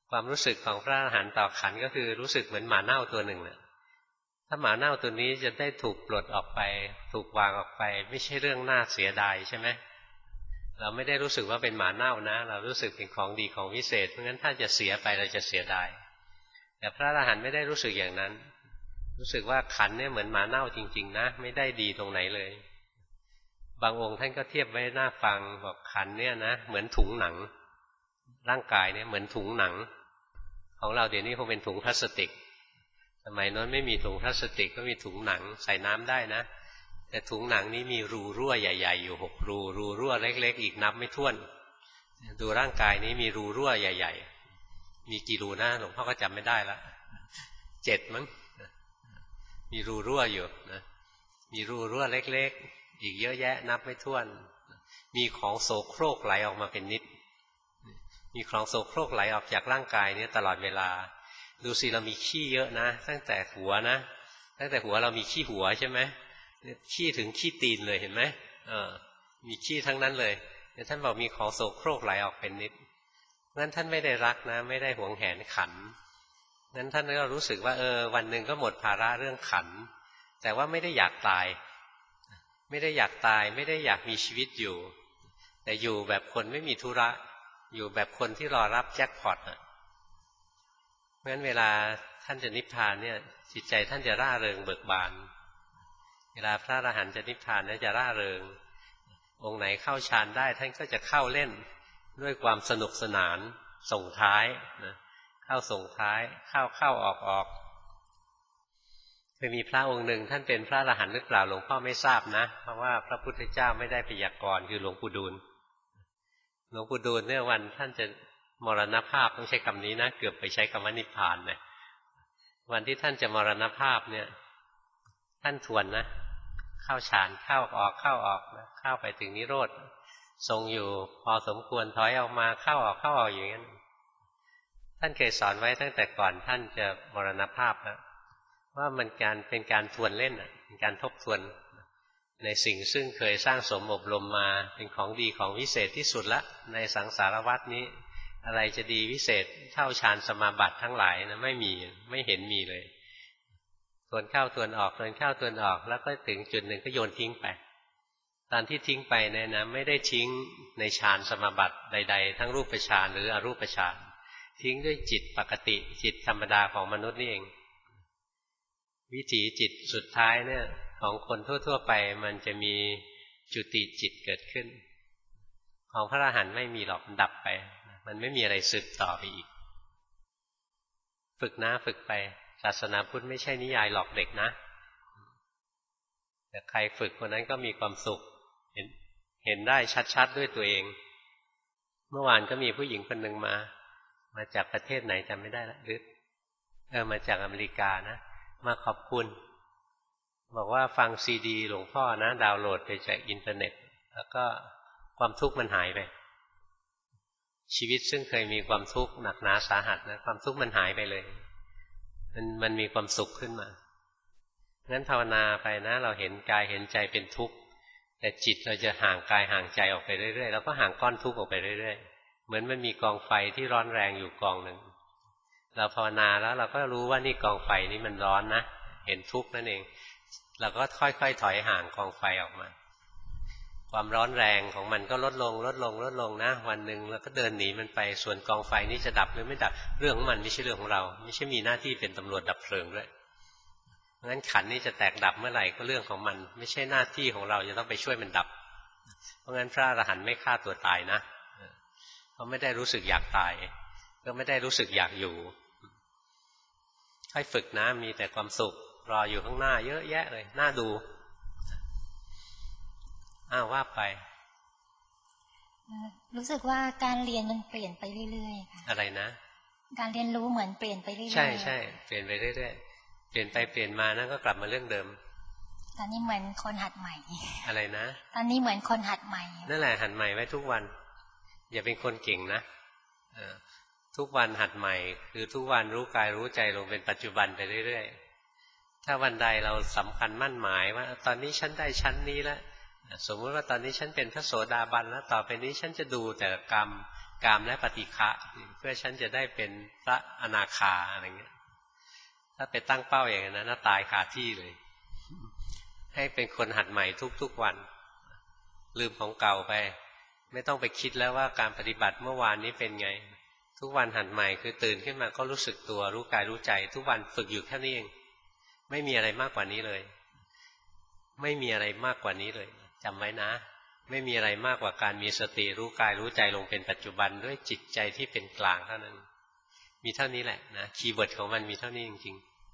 ความรู้สึกของพระอรหันต์ต่อขันธ์ก็คือรู้สึกเหมือนหมาเน่าตัวหนึ่งนะถ้าหมาเน่าตัวนี้จะได้ถูกปลดออกไปถูกวางออกไปไม่ใช่เรื่องน่าเสียดายใช่ไหมเราไม่ได้รู้สึกว่าเป็นหมาเน่านะเรารู้สึกเป็นของดีของวิเศษเพราะงั้นถ้าจะเสียไปเราจะเสียดายแต่พระอรหันต์ไม่ได้รู้สึกอย่างนั้นรู้สึกว่าขันธ์เนี่ยเหมือนหมาเน่าจริงๆนะไม่ได้ดีตรงไหนเลยบางองค์ท่านก็เทียบไว้หน้าฟังบอกขันธ์เนี่ยนะเหมือนถุงหนังร่างกายเนี่ยเหมือนถุงหนังของเราเดี๋ยวนี้คงเป็นถุงพลาสติกสมัยโน้นไม่มีถุงพลาสติกก็มีถุงหนังใส่น้ำได้นะแต่ถุงหนังนี้มีรูรั่วใหญ่ๆอยู่หกรูรูรั่วเล็กๆอีกนับไม่ถ้วนดูร่างกายนี้มีรูรั่วใหญ่ๆมีกี่รูนะหลวงพ่อก็จำไม่ได้ละเจ็ดมั้งมีรูรั่วอยู่นะมีรูรั่วเล็กๆอีกเยอะแยะนับไม่ถ้วนมีของโสโครกไหลออกมาเป็นนิดมีของโสโครกไหลออกจากร่างกายนี้ตลอดเวลาดูสิเรามีขี้เยอะนะตั้งแต่หัวนะตั้งแต่หัวเรามีขี้หัวใช่ไหมขี้ถึงขี้ตีนเลยเห็นไหมเออมีขี้ทั้งนั้นเลยแต่ท่านบอกมีของโสโครกไหลออกเป็นนิดงั้นท่านไม่ได้รักนะไม่ได้หวงแหนขันธ์งั้นท่านก็รู้สึกว่าเออวันหนึ่งก็หมดภาระเรื่องขันธ์แต่ว่าไม่ได้อยากตายไม่ได้อยากตายไม่ได้อยากมีชีวิตอยู่แต่อยู่แบบคนไม่มีธุระอยู่แบบคนที่รอรับแจ็คพอตอ่ะเพราะฉะนั้นเวลาท่านจะนิพพานเนี่ยจิตใจท่านจะร่าเริงเบิกบานเวลาพระอรหันต์จะนิพพานเนี่ยจะร่าเริงองค์ไหนเข้าฌานได้ท่านก็จะเข้าเล่นด้วยความสนุกสนานส่งท้ายนะเข้าส่งท้ายเข้าเข้าออกออกเคยมีพระองค์หนึ่งท่านเป็นพระอรหันต์หรือเปล่าหลวงพ่อไม่ทราบนะเพราะว่าพระพุทธเจ้าไม่ได้พยากรณ์คือหลวงปู่ดูลหลวงปู่ดูลเนี่ยวันท่านจะมรณภาพต้องใช้คำนี้นะเกือบไปใช้คำว่านิพพานนะวันที่ท่านจะมรณภาพเนี่ยท่านทวนนะเข้าฌานเข้าออกเข้าออกนะเข้าไปถึงนิโรธทรงอยู่พอสมควรถอยออกมาเข้าออกเข้าออกอย่างนั้นท่านเคยสอนไว้ตั้งแต่ก่อนท่านจะมรณภาพนะว่ามันการเป็นการทวนเล่นเป็นการทบทวนในสิ่งซึ่งเคยสร้างสมอบรมมาเป็นของดีของวิเศษที่สุดละในสังสารวัฏนี้อะไรจะดีวิเศษเท่าฌานสมาบัติทั้งหลายนะไม่มีไม่เห็นมีเลยทวนเข้าทวนออกทวนเข้าทวนออกแล้วก็ถึงจุดหนึ่งก็โยนทิ้งไปตอนที่ทิ้งไปเนี่ยนะไม่ได้ทิ้งในฌานสมาบัติใดๆทั้งรูปฌานหรืออรูปฌานทิ้งด้วยจิตปกติจิตธรรมดาของมนุษย์นี่เองวิถีจิตสุดท้ายเนี่ยของคนทั่วๆไปมันจะมีจุติจิตเกิดขึ้นของพระอรหันต์ไม่มีหรอกดับไปมันไม่มีอะไรสืบต่อไปอีกฝึกนะฝึกไปศาสนาพุทธไม่ใช่นิยายหลอกเด็กนะแต่ใครฝึกคนนั้นก็มีความสุขเห็นเห็นได้ชัดๆด้วยตัวเองเมื่อวานก็มีผู้หญิงคนหนึ่งมามาจากประเทศไหนจำไม่ได้ละหรือเออมาจากอเมริกานะมาขอบคุณบอกว่าฟังซีดีหลวงพ่อนะดาวน์โหลดไปจากอินเทอร์เน็ตแล้วก็ความทุกข์มันหายไปชีวิตซึ่งเคยมีความทุกข์หนักหนาสาหัสนะความทุกข์มันหายไปเลยมันมันมีความสุขขึ้นมางั้นภาวนาไปนะเราเห็นกายเห็นใจเป็นทุกข์แต่จิตเราจะห่างกายห่างใจออกไปเรื่อยๆแล้วก็ห่างก้อนทุกข์ออกไปเรื่อยๆเหมือนมันมีกองไฟที่ร้อนแรงอยู่กองหนึ่งเราภาวนาแล้วเราก็รู้ว่านี่กองไฟนี้มันร้อนนะเห็นทุกข์นั่นเองเราก็ค่อยๆถอยห่างกองไฟออกมาความร้อนแรงของมันก็ลดลงลดลงลดลงนะวันหนึ่งเราก็เดินหนีมันไปส่วนกองไฟนี้จะดับหรือไม่ดับเรื่องของมันไม่ใช่เรื่องของเราไม่ใช่มีหน้าที่เป็นตำรวจดับเพลิงด้วยงั้นขันนี้จะแตกดับเมื่อไหร่ก็เรื่องของมันไม่ใช่หน้าที่ของเราจะต้องไปช่วยมันดับเพราะงั้นพระอรหันต์ไม่ฆ่าตัวตายนะเขาไม่ได้รู้สึกอยากตายก็ไม่ได้รู้สึกอยากอยู่ค่อยฝึกนะมีแต่ความสุขรออยู่ข้างหน้าเยอะแยะเลยน่าดูอ้าวว่าไปรู้สึกว่าการเรียนมันเปลี่ยนไปเรื่อยๆค่ะอะไรนะการเรียนรู้เหมือนเปลี่ยนไปเรื่อยๆใช่ใช่เปลี่ยนไปเรื่อยๆเปลี่ยนไปเปลี่ยนมานั่นก็กลับมาเรื่องเดิมตอนนี้เหมือนคนหัดใหม่อะไรนะตอนนี้เหมือนคนหัดใหม่นั่นแหละหัดใหม่ไว้ทุกวันอย่าเป็นคนเก่งนะทุกวันหัดใหม่คือทุกวันรู้กายรู้ใจลงเป็นปัจจุบันไปเรื่อยๆถ้าวันใดเราสำคัญมั่นหมายว่าตอนนี้ฉันได้ชั้นนี้แล้วสมมติว่าตอนนี้ฉันเป็นพระโสดาบันแล้วต่อไปนี้ฉันจะดูแต่กรรมกามและปฏิฆะเพื่อฉันจะได้เป็นพระอนาคาอะไรเงี้ยถ้าไปตั้งเป้าอย่างนั้นน่าตายคาที่เลยให้เป็นคนหัดใหม่ทุกๆวันลืมของเก่าไปไม่ต้องไปคิดแล้วว่าการปฏิบัติเมื่อวานนี้เป็นไงทุกวันหัดใหม่คือตื่นขึ้นมาก็รู้สึกตัวรู้กายรู้ใจทุกวันฝึกอยู่แค่นี้เองไม่มีอะไรมากกว่านี้เลยไม่มีอะไรมากกว่านี้เลยจำไว้นะไม่มีอะไรมากกว่าการมีสติรู้กายรู้ใจลงเป็นปัจจุบันด้วยจิตใจที่เป็นกลางเท่านั้นมีเท่านี้แหละนะคีย์เวิร์ดของมันมีเท่านี้จริง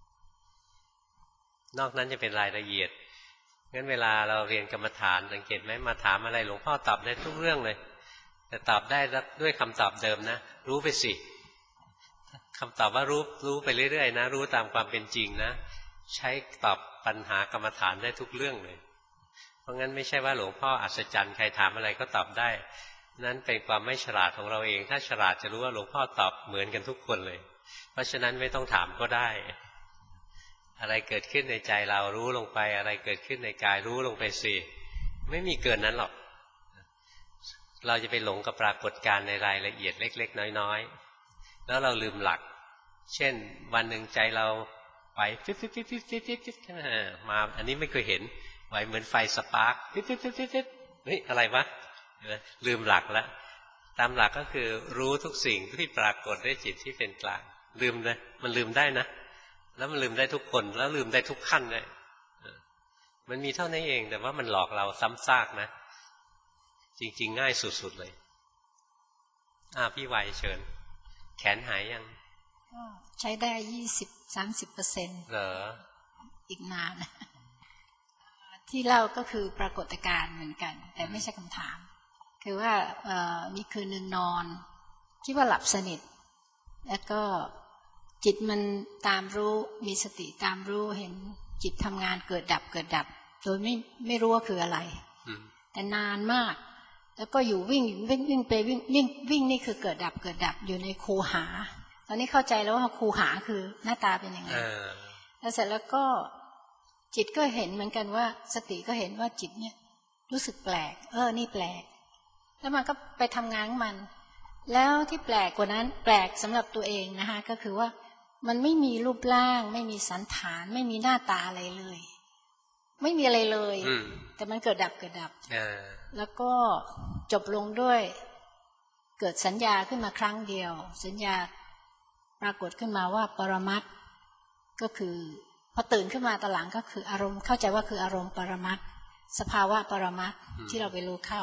ๆนอกนั้นจะเป็นรายละเอียดงั้นเวลาเราเรียนกรรมฐานสังเกตไหมมาถามอะไรหลวงพ่อตอบได้ทุกเรื่องเลยแต่ตอบได้ด้วยคำตอบเดิมนะรู้ไปสิคำตอบว่ารู้รู้ไปเรื่อยๆนะรู้ตามความเป็นจริงนะใช้ตอบปัญหากรรมฐานได้ทุกเรื่องเลยเพราะงั้นไม่ใช่ว่าหลวงพ่ออัศจรรย์ใครถามอะไรก็ตอบได้นั้นเป็นความไม่ฉลาดของเราเองถ้าฉลาดจะรู้ว่าหลวงพ่อตอบเหมือนกันทุกคนเลยเพราะฉะนั้นไม่ต้องถามก็ได้อะไรเกิดขึ้นในใจเรารู้ลงไปอะไรเกิดขึ้นในกายรู้ลงไปสิไม่มีเกินนั้นหรอกเราจะไปหลงกับปรากฏการณ์ในรายละเอียดเล็กๆน้อยๆแล้วเราลืมหลักเช่นวันหนึ่งใจเราไหวฟิบฟิบฟิบฟิบฟิบฟิบฟิบมาอันนี้ไม่เคยเห็นไหวเหมือนไฟสปาร์คฟิบฟิบฟิบฟิบฟิบเฮ้ยอะไรวะลืมหลักแล้วตามหลักก็คือรู้ทุกสิ่งที่ปรากฏด้วยจิตที่เป็นกลางลืมเลยมันลืมได้นะแล้วมันลืมได้ทุกคนแล้วลืมได้ทุกขั้นเลยมันมีเท่านั้นเองแต่ว่ามันหลอกเราซ้ำซากนะจริงๆง่ายสุดๆเลยอ่าพี่วัยเชิญแขนหายยังใช้ได้ยี่สิบสามสิบเปอร์เซ็นต์เหรออีกนานที่เล่าก็คือปรากฏการณ์เหมือนกันแต่ไม่ใช่คำถามคือว่ามีคืนนึงนอนคิดว่าหลับสนิทแล้วก็จิตมันตามรู้มีสติตามรู้เห็นจิตทำงานเกิดดับเกิดดับโดยไม่ไม่รู้ว่าคืออะไรแต่นานมากแล้วก็อยู่วิ่งวิ่งวิ่งไปวิ่งวิ่งวิ่งนี่คือเกิดดับเกิดดับอยู่ในคูหาตอนนี้เข้าใจแล้วว่าคูหาคือหน้าตาเป็นยังไงแล้วเสร็จแล้วก็จิตก็เห็นเหมือนกันว่าสติก็เห็นว่าจิตเนี่ยรู้สึกแปลกเออนี่แปลกแล้วมันก็ไปทำงานของมันแล้วที่แปลกกว่านั้นแปลกสำหรับตัวเองนะคะก็คือว่ามันไม่มีรูปร่างไม่มีสันฐานไม่มีหน้าตาอะไรเลยไม่มีอะไรเลยแต่มันเกิดดับเกิดดับแล้วก็จบลงด้วยเกิดสัญญาขึ้นมาครั้งเดียวสัญญาปรากฏขึ้นมาว่าปรมัตถ์ก็คือพอตื่นขึ้นมาตอนหลังก็คืออารมณ์เข้าใจว่าคืออารมณ์ปรมัตถ์สภาวะปรมัตถ์ที่เราไปรู้เข้า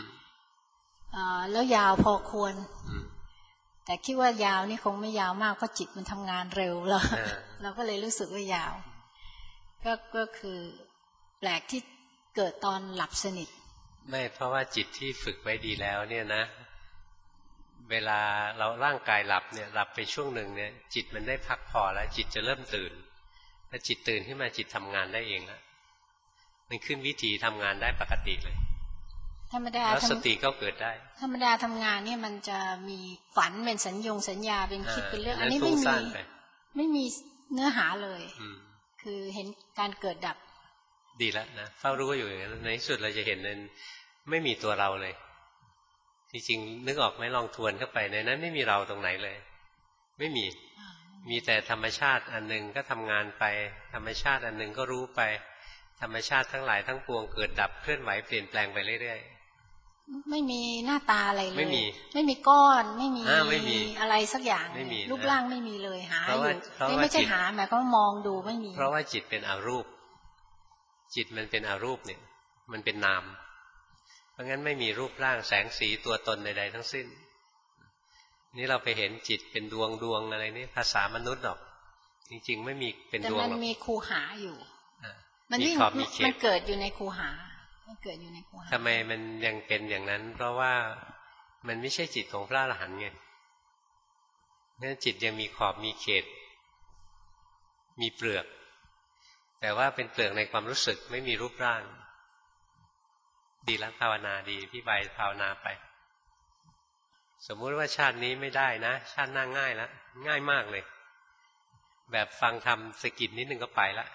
แล้วยาวพอควรแต่คิดว่ายาวนี่คงไม่ยาวมากเพราะจิตมันทำงานเร็วแล้วเราก็เลยรู้สึกว่ายาวก็ก็คือแปลกที่เกิดตอนหลับสนิทไม่เพราะว่าจิตที่ฝึกไว้ดีแล้วเนี่ยนะเวลาเราร่างกายหลับเนี่ยหลับไปช่วงหนึ่งเนี่ยจิตมันได้พักพอแล้วจิตจะเริ่มตื่นถ้าจิตตื่นขึ้นมาจิตทำงานได้เองแล้วมันขึ้นวิถีทำงานได้ปกติเลยธรรมดาแล้วสติก็เกิดได้ธรรมดาทำงานเนี่ยมันจะมีฝันเป็นสัญญงสัญญาเป็นคิดเป็นเรื่องอันนี้ไม่มีไม่มีเนื้อหาเลยคือเห็นการเกิดดับดีแล้วนะเฝ้ารู้อยู่อย่างนั้นในที่สุดเราจะเห็นนั้นไม่มีตัวเราเลยจริงๆนึกออกไหมลองทวนเข้าไปในนั้นไม่มีเราตรงไหนเลยไม่มีมีแต่ธรรมชาติอันหนึ่งก็ทำงานไปธรรมชาติอันหนึ่งก็รู้ไปธรรมชาติทั้งหลายทั้งปวงเกิดดับเคลื่อนไหวเปลี่ยนแปลงไปเรื่อยๆไม่มีหน้าตาอะไรเลยไม่มีไม่มีก้อนไม่มีอะไรสักอย่างรูปร่างไม่มีเลยหาอยู่ไม่ใช่หาหมายก็มองดูไม่มีเพราะว่าจิตเป็นอรูปจิตมันเป็นอรูปเนี่ยมันเป็นนามเพราะงั้นไม่มีรูปร่างแสงสีตัวตนใดๆทั้งสิ้นนี่เราไปเห็นจิตเป็นดวงดวงอะไรนี่ภาษามนุษย์หรอกจริงๆไม่มีเป็นดวงหรอกแต่มันมีคูหาอยู่มันวิ่งมันเกิดอยู่ในคูหามันเกิดอยู่ในคูหาทำไมมันยังเป็นอย่างนั้นเพราะว่ามันไม่ใช่จิตของพระอรหันต์ไงนั่นจิตยังมีขอบมีเขตมีเปลือกแต่ว่าเป็นเปลือกในความรู้สึกไม่มีรูปร่างดีแล้วภาวนาดีพี่ใบภาวนาไปสมมุติว่าชาตินี้ไม่ได้นะชาติหน้าง่ายแล้วง่ายมากเลยแบบฟังธรรมสกิดนิดนึงก็ไปละ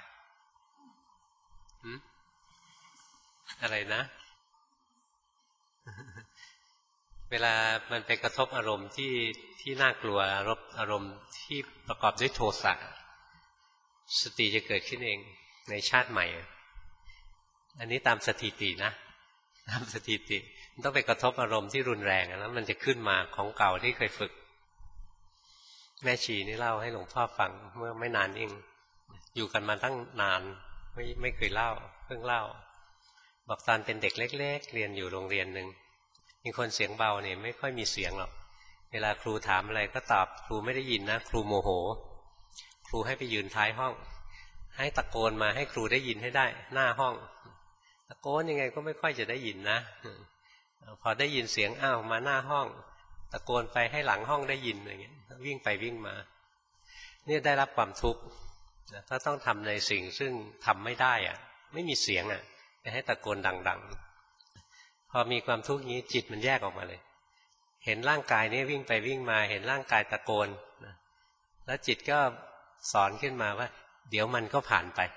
อะไรนะเวลามันไปกระทบอารมณ์ที่ที่น่ากลัวอารมณ์อารมณ์ที่ประกอบด้วยโทสะสติจะเกิดขึ้นเองในชาติใหม่อันนี้ตามสถิตินะตามสถิติมันต้องไปกระทบอารมณ์ที่รุนแรงแล้วมันจะขึ้นมาของเก่าที่เคยฝึกแม่ชีนี่เล่าให้หลวงพ่อฟังเมื่อไม่นานเองอยู่กันมาตั้งนานไม่ไม่เคยเล่าเพิ่งเล่าบอกตอนเป็นเด็กเล็กๆเรียนอยู่โรงเรียนหนึ่งมีคนเสียงเบาเนี่ยไม่ค่อยมีเสียงหรอกเวลาครูถามอะไรก็ตอบครูไม่ได้ยินนะครูโมโหครูให้ไปยืนท้ายห้องให้ตะโกนมาให้ครูได้ยินให้ได้หน้าห้องตะโกนยังไงก็ไม่ค่อยจะได้ยินนะพอได้ยินเสียงอ้าวมาหน้าห้องตะโกนไปให้หลังห้องได้ยินอย่างเงี้ยวิ่งไปวิ่งมาเนี่ยได้รับความทุกข์ถ้าต้องทำในสิ่งซึ่งทำไม่ได้อะไม่มีเสียงอ่ะจะให้ตะโกนดังๆพอมีความทุกข์นี้จิตมันแยกออกมาเลยเห็นร่างกายนี้วิ่งไปวิ่งมาเห็นร่างกายตะโกนแล้วจิตก็สอนขึ้นมาว่าเดี๋ยวมันก็ผ่านไป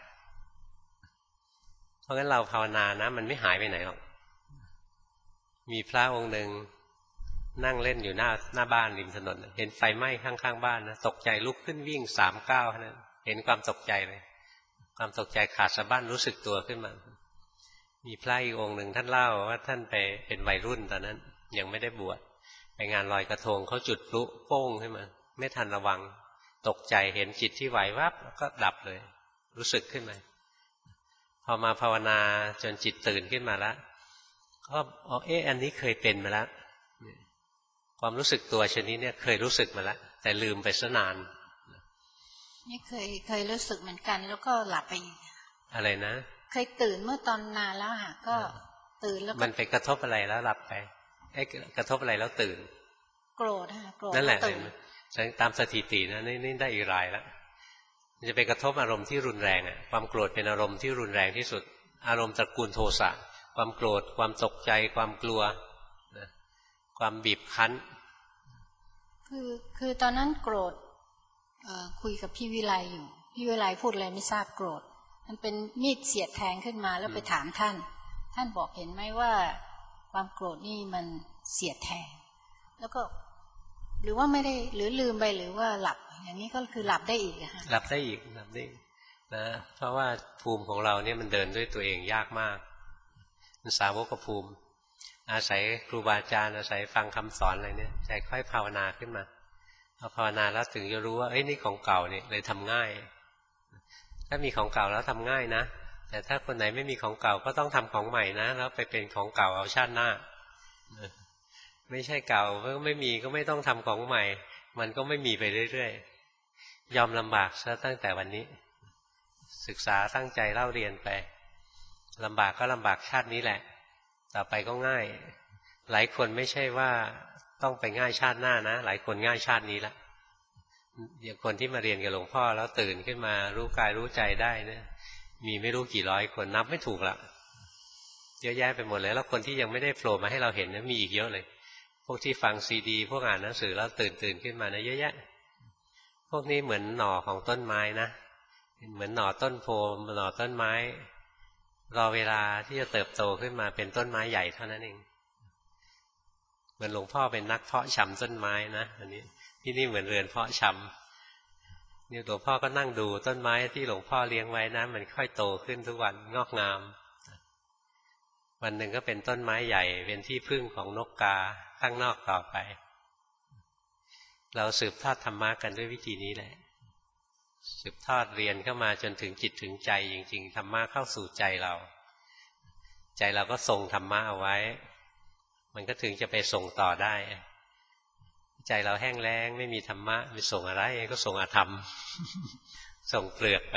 เพราะงั้นเราภาวนานะมันไม่หายไปไหนหรอกมีพระองค์หนึ่งนั่งเล่นอยู่หน้าหน้าบ้านริมถนนเห็นไฟไหม้ข้างๆบ้านนะตกใจลุกขึ้นวิ่งสามก้าวนั้นเห็นความตกใจเลยความตกใจขาดสะบั้นรู้สึกตัวขึ้นมามีพระอีกองค์หนึ่งท่านเล่าว่าท่านไปเป็นวัยรุ่นตอนนั้นยังไม่ได้บวชไปงานลอยกระทงเขาจุดพลุโป้งขึ้นมาไม่ทันระวังตกใจเห็นจิตที่ไหววับก็ดับเลยรู้สึกขึ้นมาพอมาภาวนาจนจิตตื่นขึ้นมาแล้วก็อ๋อเอ๊ะอันนี้เคยเป็นมาแล้วความรู้สึกตัวชนิดนี้เคยรู้สึกมาแล้วแต่ลืมไปซะนานนี่เคยเคยรู้สึกเหมือนกันแล้วก็หลับไปอีกอะไรนะเคยตื่นเมื่อตอนนานแล้วค่ะก็ตื่นแล้วมันไปกระทบอะไรแล้วหลับไปไอ้กระทบอะไรแล้วตื่นโกรธค่ะโกรธนั่นแหละตามสถิตินะนี่นี่ได้อีกรายแล้วมันจะไปกระทบอารมณ์ที่รุนแรงอ่ะความโกรธเป็นอารมณ์ที่รุนแรงที่สุดอารมณ์ตระกูลโทสะความโกรธความตกใจความกลัวนะความบีบคั้นคือคือตอนนั้นโกรธเอ่อคุยกับพี่วิไลอยู่พี่วิไลพูดอะไรไม่ทราบโกรธมันเป็นมีดเสียดแทงขึ้นมาแล้วไปถามท่านท่านบอกเห็นไหมว่าความโกรธนี่มันเสียดแทงแล้วก็หรือว่าไม่ได้หรือลืมไปหรือว่าหลับอย่างนี้ก็คือหลับได้อีกอะฮะหลับได้อีกหลับได้นะเพราะว่าภูมิของเราเนี่ยมันเดินด้วยตัวเองยากมากมันสาวกภูมิอาศัยครูบาอาจารย์อาศัยฟังคำสอนอะไรเนี่ยใจค่อยภาวนาขึ้นมาพอภาวนาแล้วถึงจะรู้ว่าเอ้ยนี่ของเก่าเนี่ยเลยทำง่ายถ้ามีของเก่าแล้วทำง่ายนะแต่ถ้าคนไหนไม่มีของเก่าก็ต้องทำของใหม่นะแล้วไปเป็นของเก่าเอาชาติหน้าไม่ใช่เก่าก็ไม่มีก็ไม่ต้องทำของใหม่มันก็ไม่มีไปเรื่อยๆยอมลำบากซะตั้งแต่วันนี้ศึกษาตั้งใจเล่าเรียนไปลำบากก็ลำบากชาตินี้แหละต่อไปก็ง่ายหลายคนไม่ใช่ว่าต้องไปง่ายชาติหน้านะหลายคนง่ายชาตินี้ละอย่างคนที่มาเรียนกับหลวงพ่อแล้วตื่นขึ้นมารู้กายรู้ใจได้เนี่ยมีไม่รู้กี่ร้อยคนนับไม่ถูกละเยอะแยะไปหมดเลยแล้วคนที่ยังไม่ได้โผล่มาให้เราเห็นเนี่ยมีอีกเยอะเลยพวกที่ฟังซีดีพวกอ่านหนังสือแล้วตื่นตื่นขึ้นมานะเยอะแยะพวกนี้เหมือนหน่อของต้นไม้นะเหมือนหน่อต้นโพหน่อต้นไม้รอเวลาที่จะเติบโตขึ้นมาเป็นต้นไม้ใหญ่เท่านั้นเองเหมือนหลวงพ่อเป็นนักเพาะชำต้นไม้นะอันนี้ที่นี่เหมือนเรือนเพาะชำนี่หลวงพ่อก็นั่งดูต้นไม้ที่หลวงพ่อเลี้ยงไว้นะมันค่อยโตขึ้นทุกวันงอกงามวันหนึ่งก็เป็นต้นไม้ใหญ่เป็นที่พึ่งของนกกาข้างนอกต่อไปเราสืบทอดธรรมะกันด้วยวิธีนี้แหละสืบทอดเรียนเข้ามาจนถึงจิตถึงใจจริงๆธรรมะเข้าสู่ใจเราใจเราก็ส่งธรรมะเอาไว้มันก็ถึงจะไปส่งต่อได้ใจเราแห้งแล้งไม่มีธรรมะไปส่งอะไรก็ส่งอธรรมส่งเปลือกไป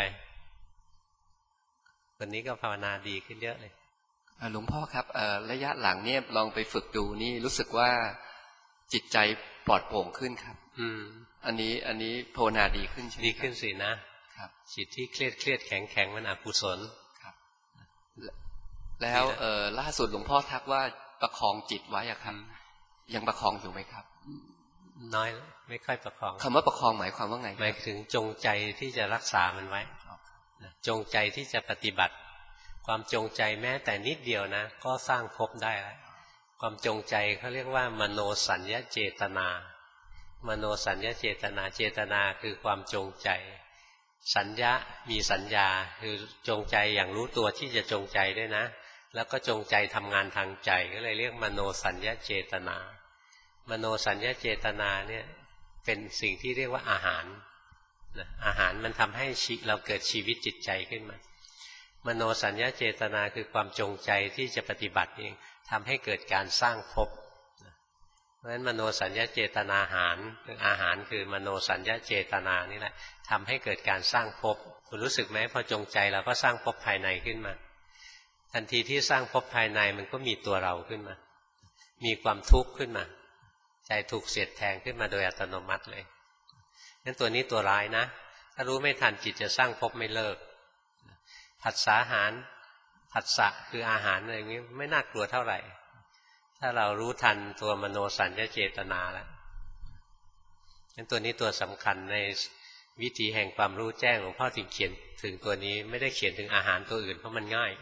วันนี้ก็ภาวนาดีขึ้นเยอะเลยหลวงพ่อครับระยะหลังเนี่ยลองไปฝึกดูนี่รู้สึกว่าจิตใจปลอดโปร่งขึ้นครับอืมอันนี้อันนี้ภาวนาดีขึ้นใช่ไหมดีขึ้นสินะครับจิตที่เครียดเครียดแข็งแข็งมันอกุศลครับแล้วเอ่อล่าสุดหลวงพ่อทักว่าประคองจิตไว้อะครับยังประคองอยู่ไหมครับน้อยไม่ค่อยประคองคำว่าประคองหมายความว่าไงหมายถึงจงใจที่จะรักษามันไว้จงใจที่จะปฏิบัติความจงใจแม้แต่นิดเดียวนะก็สร้างภพได้แล้วความจงใจเขาเรียกว่ามโนสัญญาเจตนามโนสัญญาเจตนาเจตนาคือความจงใจสัญญามีสัญญาคือจงใจอย่างรู้ตัวที่จะจงใจด้วยนะแล้วก็จงใจทำงานทางใจก็เลยเรียกมโนสัญญาเจตนามโนสัญญาเจตนาเนี่ยเป็นสิ่งที่เรียกว่าอาหารนะอาหารมันทำให้เราเกิดชีวิตจิตใจขึ้นมามโนสัญญาเจตนาคือความจงใจที่จะปฏิบัติเองทำให้เกิดการสร้างภพเพราะฉะนั้นมโนสัญญาเจตนาอาหารคืออาหารคือมโนสัญญาเจตนานี่แหละทำให้เกิดการสร้างภพคุณรู้สึกไหมพอจงใจเราก็สร้างภพภายในขึ้นมาทันทีที่สร้างภพภายในมันก็มีตัวเราขึ้นมามีความทุกข์ขึ้นมาใจถูกเสียดแทงขึ้นมาโดยอัตโนมัติเลยงั้นตัวนี้ตัวร้ายนะถ้ารู้ไม่ทันจิตจะสร้างภพไม่เลิกผัสสะอาหารผัสสะคืออาหารอะไรอย่างนี้ไม่น่ากลัวเท่าไหร่ถ้าเรารู้ทันตัวมโนสัญญาเจตนาแล้วงั้นตัวนี้ตัวสำคัญในวิถีแห่งความรู้แจ้งหลวงพ่อถึงเขียนถึงตัวนี้ไม่ได้เขียนถึงอาหารตัวอื่นเพราะมันง่าย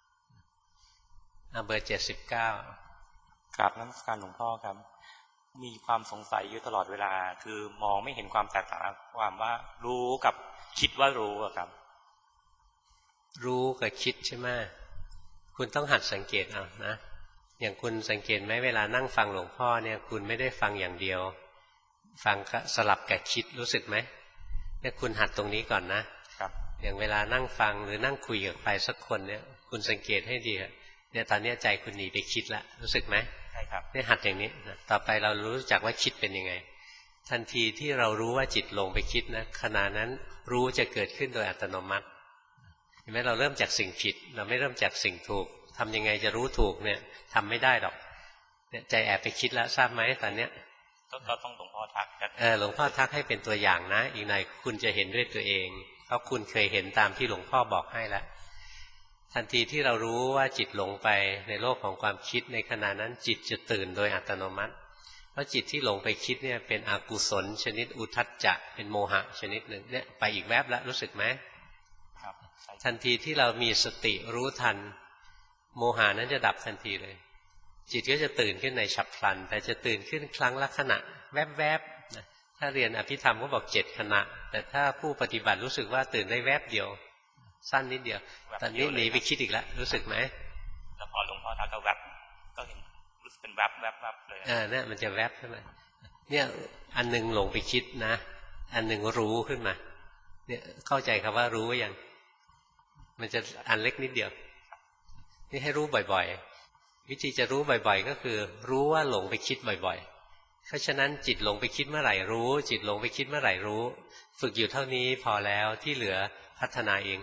เบอร์เจ็ดสิบเก้ากราบนมัสการหลวงพ่อครับมีความสงสัยอยู่ตลอดเวลาคือมองไม่เห็นความแตกต่างความว่ารู้กับคิดว่ารู้อะครับรู้กับคิดใช่ไหมคุณต้องหัดสังเกตเอานะอย่างคุณสังเกตไหมเวลานั่งฟังหลวงพ่อเนี่ยคุณไม่ได้ฟังอย่างเดียวฟังสลับกับคิดรู้สึกไหมเนี่ยคุณหัดตรงนี้ก่อนนะครับอย่างเวลานั่งฟังหรือนั่งคุยกับใครสักคนเนี่ยคุณสังเกตให้ดีเนี่ยตอนนี้ใจคุณหนีไปคิดแล้วรู้สึกไหมใช่ครับเนี่ยหัดอย่างนี้ต่อไปเรารู้จักว่าคิดเป็นยังไงทันทีที่เรารู้ว่าจิตลงไปคิดนะขณะนั้นรู้จะเกิดขึ้นโดยอัตโนมัติเห็นไหมเราเริ่มจากสิ่งผิดเราไม่เริ่มจากสิ่งถูกทำยังไงจะรู้ถูกเนี่ยทำไม่ได้หรอกเนี่ยใจแอบไปคิดแล้วทราบไหมตอนเนี้ยก็ต้องหลวงพ่อทักเออหลวงพ่อทักให้เป็นตัวอย่างนะอีกหน่อยคุณจะเห็นด้วยตัวเองเพราะคุณเคยเห็นตามที่หลวงพ่อบอกให้แล้วทันทีที่เรารู้ว่าจิตหลงไปในโลกของความคิดในขณะนั้นจิตจะตื่นโดยอัตโนมัติเพราะจิตที่หลงไปคิดเนี่ยเป็นอกุศลชนิดอุทธัจจะเป็นโมหะชนิดหนึ่งเนี่ยไปอีกแวบแล้วรู้สึกไหมครับทันทีที่เรามีสติรู้ทันโมหะนั้นจะดับทันทีเลยจิตก็จะตื่นขึ้นในฉับพลันแต่จะตื่นขึ้นครั้งละขณะแวบๆนะถ้าเรียนอภิธรรมก็บอกเจ็ดขณะแต่ถ้าผู้ปฏิบัติรู้สึกว่าตื่นได้แวบเดียวสั้นนิดเดียวตอนนี้หนีไปคิดอีกแล้วรู้สึกไหมแล้วพอหลวงพ่อทักก็แวบก็เห็นรู้สึกเป็นแวบแวบแวบเลยอ่าเนี่ยมันจะแวบขึ้นมาเนี่ยอันหนึ่งหลงไปคิดนะอันหนึ่งรู้ขึ้นมาเนี่ยเข้าใจคำว่ารู้ยังมันจะอันเล็กนิดเดียวนี่ให้รู้บ่อยๆวิธีจะรู้บ่อยๆก็คือรู้ว่าหลงไปคิดบ่อยๆเพราะฉะนั้นจิตหลงไปคิดเมื่อไหร่รู้จิตหลงไปคิดเมื่อไหร่รู้ฝึกอยู่เท่านี้พอแล้วที่เหลือพัฒนาเอง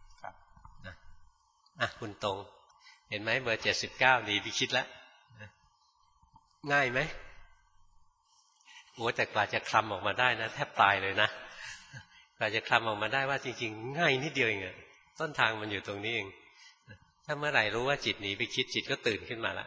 อ่ะคุณตรงเห็นไหมเบอร์เจ็ดสิบเก้าหนีไปคิดแล้วง่ายไหมโอ้แต่กว่าจะคลำออกมาได้นะแทบตายเลยนะกว่าจะคลำออกมาได้ว่าจริงๆง่ายนิดเดียวเองต้นทางมันอยู่ตรงนี้เองถ้าเมื่อไหร่รู้ว่าจิตหนีไปคิดจิตก็ตื่นขึ้นมาแล้ว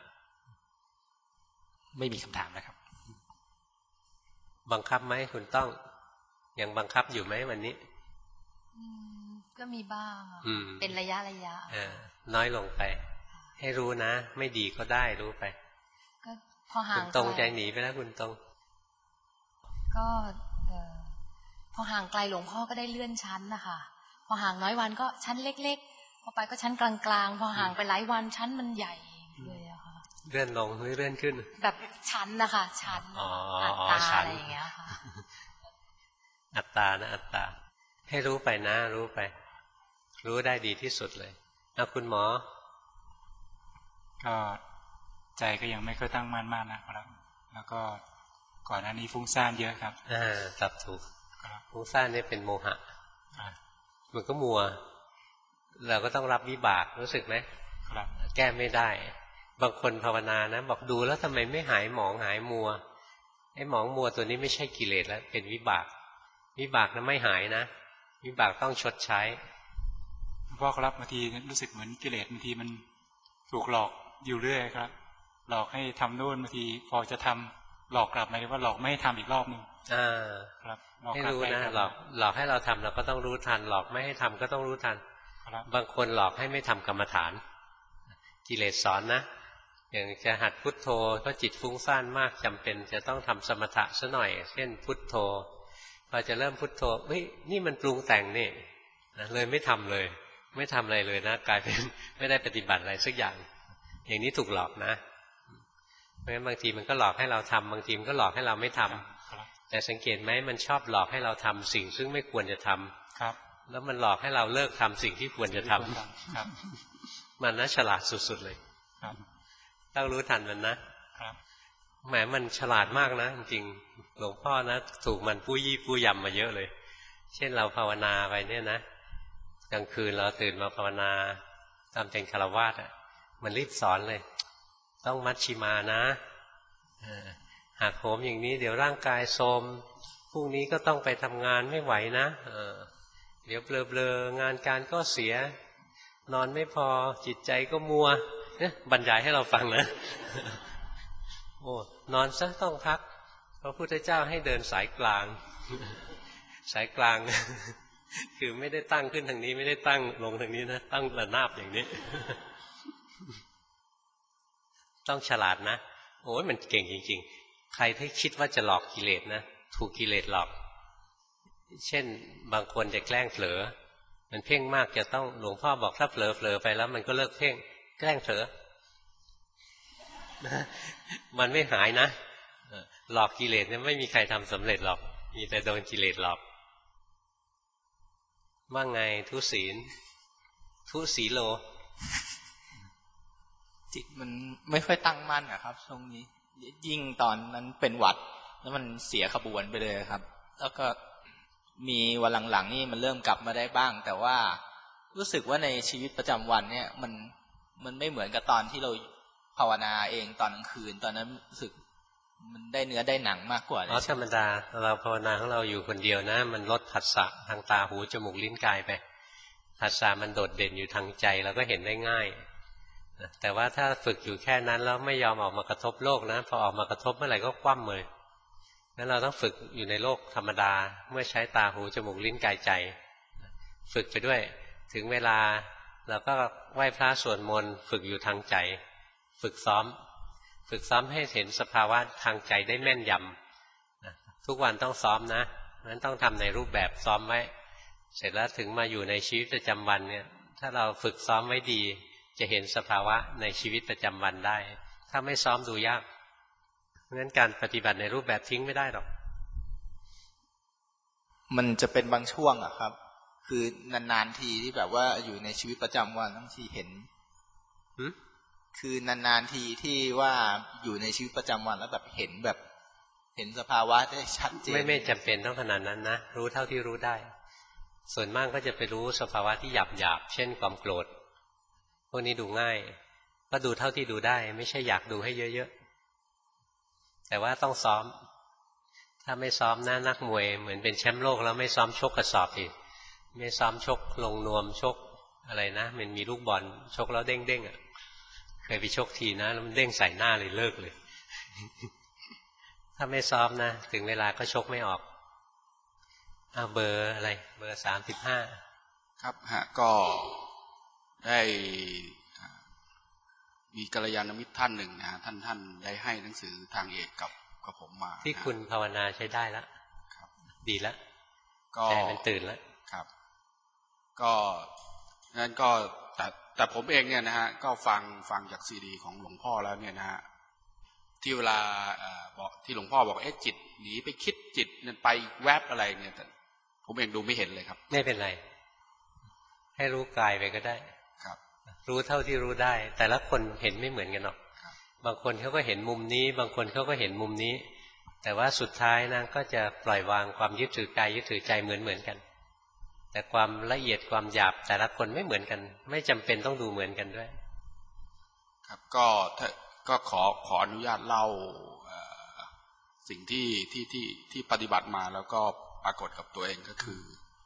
ไม่มีคำถามนะครับบังคับไหมคุณต้องยังบังคับอยู่ไหมวันนี้ก็มีบ้างเป็นระยะระยะน้อยลงไปให้รู้นะไม่ดีก็ได้รู้ไปก็พอห่างคุณตรงใจหนีไปแล้วคุณตรงก็พอห่างไกลหลวงพ่อก็ได้เลื่อนชั้นนะคะพอห่างน้อยวันก็ชั้นเล็กๆพอไปก็ชั้นกลางๆพอห่างไปหลายวันชั้นมันใหญ่เลยอะค่ะเลื่อนลงหรือเลื่อนขึ้นแบบชั้นนะคะชั้นอัตตาอะไรอย่างเงี้ยค่ะอัตตานะอัตตาให้รู้ไปนะรู้ไปรู้ได้ดีที่สุดเลยเอาคุณหมอก็ใจก็ยังไม่ค่อยตั้งมั่นมากนะครับแล้วก็ก่อนหน้านี้ฟุ้งซ่านเยอะครับอ่าตับถูกฟุ้งซ่านนี่เป็นโมหะมันก็มัวเราก็ต้องรับวิบากรู้สึกไหมครับแก้ไม่ได้บางคนภาวนานะบอกดูแล้วทำไมไม่หายหมองหายมัวไอ้หมองมัวตัวนี้ไม่ใช่กิเลสแล้วเป็นวิบากวิบากนั้นไม่หายนะวิบากต้องชดใช้พ่อครับบางทีรู้สึกเหมือนกิเลสบางทีมันถูกหลอกอยู่เรื่อยครับหลอกให้ทำโน่นบางทีพอจะทำหลอกกลับหมายถึงว่าหลอกไม่ให้ทำอีกรอบหนึ่งอ่าครับให้รู้นะหลอกหลอกให้เราทำเราก็ต้องรู้ทันหลอกไม่ให้ทำก็ต้องรู้ทันบางคนหลอกให้ไม่ทำกรรมฐานกิเลสสอนนะอย่างจะหัดพุทโธเพราะจิตฟุ้งซ่านมากจำเป็นจะต้องทำสมถะซะหน่อยเช่นพุทโธพอจะเริ่มพุทโธเฮ้ยนี่มันปรุงแต่งนี่นะเลยไม่ทำเลยไม่ทำอะไรเลยนะกลายเป็นไม่ได้ปฏิบัติอะไรสักอย่างอย่างนี้ถูกหลอกนะเพราะฉะนั้นบางทีมันก็หลอกให้เราทำบางทีมันก็หลอกให้เราไม่ทำแต่สังเกตไหมมันชอบหลอกให้เราทำสิ่งซึ่งไม่ควรจะทำครับแล้วมันหลอกให้เราเลิกทำสิ่งที่ควรจะทำครับมันน่าฉลาดสุดๆเลยครับต้องรู้ทันมันนะครับแหมมันฉลาดมากนะจริงๆหลวงพ่อนะถูกมันปู้ยี่ปู้ยำมาเยอะเลยเช่นเราภาวนาไปเนี่ยนะกลางคืนเราตื่นมาภาวนาตามเป็นฆราวาสอ่ะมันรีบสอนเลยต้องมัชชิมานะหากโหมอย่างนี้เดี๋ยวร่างกายโทรมพรุ่งนี้ก็ต้องไปทำงานไม่ไหวนะเดี๋ยวเบลอๆงานการก็เสียนอนไม่พอจิตใจก็มัวเนี่ยบรรยายให้เราฟังนะโอ้นอนซะต้องพักพระพุทธเจ้าให้เดินสายกลางสายกลางคือไม่ได้ตั้งขึ้นทางนี้ไม่ได้ตั้งลงทางนี้นะตั้งระนาบอย่างนี้ต้องฉลาดนะโอ้ยมันเก่งจริงๆใครที่คิดว่าจะหลอกกิเลสนะถูกกิเลสหลอกเช่นบางคนจะแกล้งเผลอมันเพ่งมากจะต้องหลวงพ่อบอกถ้าเผลอเผลอไปแล้วมันก็เลิกเพ่งแกล้งเผลอมันไม่หายนะหลอกกิเลสเนี่ยไม่มีใครทำสำเร็จหรอกมีแต่โดนกิเลสหลอกว่าไงทุศีลทุศีโลจิตมันไม่ค่อยตั้งมั่นอะครับช่วงนี้ยิ่งตอนนั้นเป็นหวัดแล้วมันเสียขบวนไปเลยครับแล้วก็มีวันหลังๆนี่มันเริ่มกลับมาได้บ้างแต่ว่ารู้สึกว่าในชีวิตประจำวันเนี่ยมันมันไม่เหมือนกับตอนที่เราภาวนาเองตอนกลางคืนตอนนั้นรู้สึกมันได้เนื้อได้หนังมากกว่าอ๋อธรรมดาเราภาวนาของเราอยู่คนเดียวนะมันลดผัสสะทางตาหูจมูกลิ้นกายไปผัสสะมันโดดเด่นอยู่ทางใจเราก็เห็นได้ง่ายแต่ว่าถ้าฝึกอยู่แค่นั้นแล้วไม่ยอมออกมากระทบโลกนะพอออกมากระทบเมื่อไหร่ก็คว่ำเลยงั้นเราต้องฝึกอยู่ในโลกธรรมดาเมื่อใช้ตาหูจมูกลิ้นกายใจฝึกไปด้วยถึงเวลาเราก็ไหว้พระสวดมนต์ฝึกอยู่ทางใจฝึกซ้อมฝึกซ้อมให้เห็นสภาวะทางใจได้แม่นยำทุกวันต้องซ้อมนะนั้นต้องทำในรูปแบบซ้อมไว้เสร็จแล้วถึงมาอยู่ในชีวิตประจำวันเนี่ยถ้าเราฝึกซ้อมไว้ดีจะเห็นสภาวะในชีวิตประจำวันได้ถ้าไม่ซ้อมดูยากเพราะฉะนั้นการปฏิบัติในรูปแบบทิ้งไม่ได้หรอกมันจะเป็นบางช่วงอะครับคือนานๆทีที่แบบว่าอยู่ในชีวิตประจำวันทั้งทีเห็นคือนานๆทีที่ว่าอยู่ในชีวิตประจำวันแล้วแบบเห็นแบบเห็นสภาวะได้ชัดเจนไม่ไม่จำเป็นต้องขนาดนั้นนะรู้เท่าที่รู้ได้ส่วนมากก็จะไปรู้สภาวะที่หยาบหยาบเช่นความโกรธพวกนี้ดูง่ายก็ดูเท่าที่ดูได้ไม่ใช่อยากดูให้เยอะๆแต่ว่าต้องซ้อมถ้าไม่ซ้อมนะนักมวยเหมือนเป็นแชมป์โลกแล้วไม่ซ้อมชกกระสอบอีกไม่ซ้อมชกลงนวมชกอะไรนะมันมีลูกบอลชกแล้วเด้งๆอ่ะเคยไปชกทีนะแล้วมันเด้งใส่หน้าเลยเลิกเลย ถ้าไม่ซ้อมนะถึงเวลาก็ชกไม่ออกเอาเบอร์อะไรเบอร์สามสิบห้าครับฮะก็ได้มีกัลยาณมิตรท่านหนึ่งนะฮะท่านท่านได้ให้หนังสือทางเอกกับกับผมมาที่คุณภาวนาใช้ได้แล้วครับดีแล้วใจมันตื่นแล้วครับก็นั้นก็แต่แต่ผมเองเนี่ยนะฮะก็ฟังฟังจากซีดีของหลวงพ่อแล้วเนี่ยนะฮะที่เวลาบอกที่หลวงพ่อบอกเอ๊ะจิตหนีไปคิดจิตเนี่ยไปแวบอะไรเนี่ยแต่ผมเองดูไม่เห็นเลยครับไม่เป็นไรให้รู้กายไปก็ได้ครับรู้เท่าที่รู้ได้แต่ละคนเห็นไม่เหมือนกันหรอกบางคนเขาก็เห็นมุมนี้บางคนเขาก็เห็นมุมนี้แต่ว่าสุดท้ายนะก็จะปล่อยวางความยึดถือกายยึดถือใจเหมือนเหมือนกันแต่ความละเอียดความหยาบแต่ละคนไม่เหมือนกันไม่จำเป็นต้องดูเหมือนกันด้วยครับก็ก็ขอขออนุญาตเล่าสิ่งที่ที่ที่ที่ปฏิบัติมาแล้วก็ปรากฏกับตัวเองก็คือ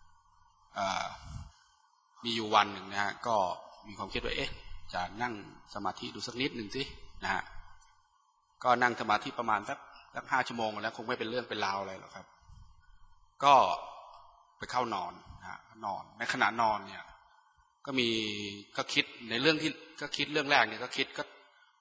มีอยู่วันหนึ่งนะฮะก็มีความคิดว่าเอ๊ะจะนั่งสมาธิดูสักนิดหนึ่งสินะฮะก็นั่งสมาธิประมาณสักสักห้าชั่วโมงแล้วคงไม่เป็นเรื่องเป็นราวอะไรหรอกครับก็ไปเข้านอนนะฮะนอนในขณะนอนเนี่ยก็มีก็คิดในเรื่องที่ก็คิดเรื่องแรกเนี่ยก็คิดก็ม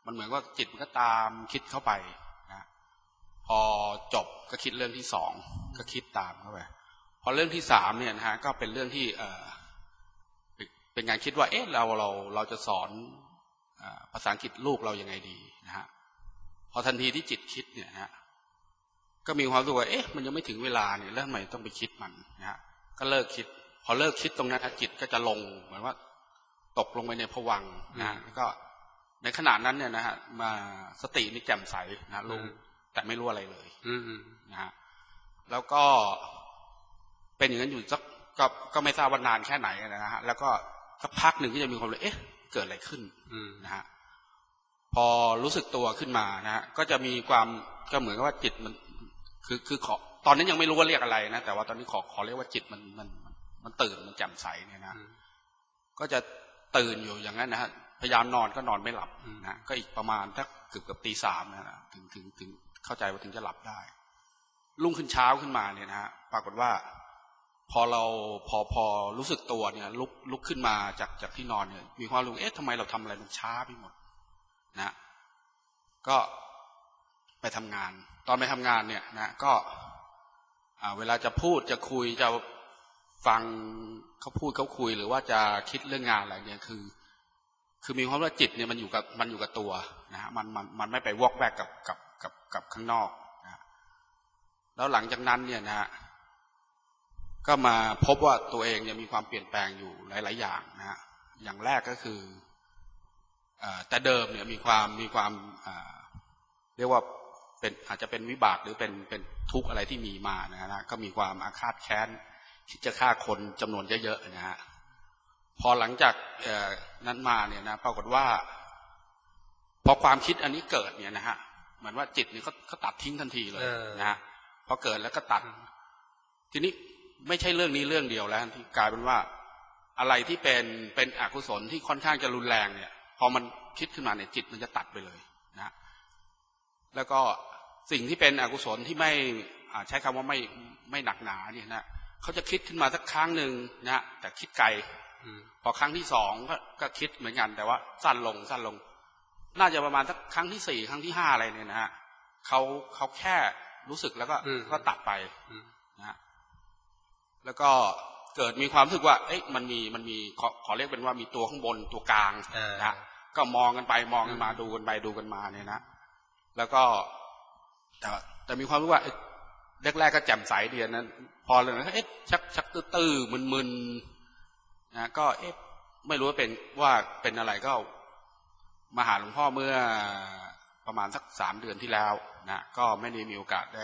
มันเหมือนว่าจิตมันก็ตามคิดเข้าไปนะพอจบก็คิดเรื่องที่สองก็คิดตามเข้าไปพอเรื่องที่สามเนี่ยนะฮะก็เป็นเรื่องที่เออเป็นการคิดว่าเอ๊ะเราเราเราจะสอนภาษาอังกฤษลูกเรายังไงดีนะฮะพอทันทีที่จิตคิดเนี่ยฮะก็มีความรู้สึกว่าเอ๊ะมันยังไม่ถึงเวลาเนี่ยแล้วทำไมต้องไปคิดมันนะฮะก็เลิกคิดพอเลิกคิดตรงนั้นจิตก็จะลงเหมือนว่าตกลงไปในภวังค์นะแล้วก็ในขณะนั้นเนี่ยนะฮะมาสตินี่แจ่มใสนะลงแต่ไม่รู้อะไรเลยนะฮะแล้วก็เป็นอย่างนั้นอยู่สักก็ก็ไม่ทราบว่านานแค่ไหนนะฮะแล้วก็สักพักหนึ่งก็จะมีความรู้เอ๊ะเกิดอะไรขึ้นนะฮะพอรู้สึกตัวขึ้นมานะฮะก็จะมีความก็เหมือนกับว่าจิตมันคือคือขอตอนนั้นยังไม่รู้ว่าเรียกอะไรนะแต่ว่าตอนนี้ขอขอเรียกว่าจิตมันมันมันตื่นมันแจ่มใสเนี่ยนะก็จะตื่นอยู่อย่างนั้นนะฮะพยายามนอนก็นอนไม่หลับนะก็อีกประมาณสักเกือบเกือบตีสามนะถึงถึงถึงเข้าใจว่าถึงจะหลับได้รุ่งขึ้นเช้าขึ้นมาเนี่ยนะฮะปรากฏว่าพอเราพอพอรู้สึกตัวเนี่ยลุกลุกขึ้นมาจากจากที่นอนเนี่ยมีความรู้เอ๊ะทำไมเราทำอะไรมันช้าไปหมดนะก็ไปทำงานตอนไปทำงานเนี่ยนะก็เวลาจะพูดจะคุยจะฟังเขาพูดเขาคุยหรือว่าจะคิดเรื่องงานอะไรเนี่ยคือคือมีความว่าจิตเนี่ยมันอยู่กับมันอยู่กับตัวนะฮะมันมันมันไม่ไปวอกแวกกับกับกับกับข้างนอกนะแล้วหลังจากนั้นเนี่ยนะฮะก็มาพบว่าตัวเองเนี่ยมีความเปลี่ยนแปลงอยู่หลายๆอย่างนะฮะอย่างแรกก็คือแต่เดิมเนี่ยมีความมีความเรียกว่าเป็นอาจจะเป็นวิบากหรือเป็นเป็นทุกข์อะไรที่มีมานะฮะก็มีความอาฆาตแค้นคิดจะฆ่าคนจำนวนเยอะๆนะฮะพอหลังจากนั้นมาเนี่ยนะปรากฏว่าพอความคิดอันนี้เกิดเนี่ยนะฮะเหมือนว่าจิตเนี่ยเขาเขาตัดทิ้งทันทีเลยนะฮะพอเกิดแล้วก็ตัดทีนี้ไม่ใช่เรื่องนี้เรื่องเดียวแล้วที่กลายเป็นว่าอะไรที่เป็นเป็นอกุศลที่ค่อนข้างจะรุนแรงเนี่ยพอมันคิดขึ้นมาเนี่ยจิตมันจะตัดไปเลยนะแล้วก็สิ่งที่เป็นอกุศลที่ไม่ใช้คำว่าไม่ไม่หนักหนาเนี่ยนะเขาจะคิดขึ้นมาสักครั้งหนึ่งนะแต่คิดไกลพอครั้งที่สองก็ก็คิดเหมือนกันแต่ว่าสั้นลงสั้นลงน่าจะประมาณสักครั้งที่สี่ครั้งที่ห้าอะไรเนี่ยนะฮะเขาเขาแค่รู้สึกแล้วก็ก็ตัดไปนะแล้วก็เกิดมีความรู้สึกว่าเอ๊ะมันมีมันมีขอขอเรียกเป็นว่ามีตัวข้างบนตัวกลางนะก็มองกันไปมองกันมาดูกันไปดูกันมาเนี่ยนะแล้วก็แต่แต่มีความรู้ว่าแรกๆก็แจ่มใสดีนั้นพอเลยนะเอ๊ะชักชักตื้อๆมึนๆนะก็เอ๊ะไม่รู้ว่าเป็นว่าเป็นอะไรก็มาหาหลวงพ่อเมื่อประมาณสักสามเดือนที่แล้วนะก็ไม่ได้มีโอกาสได้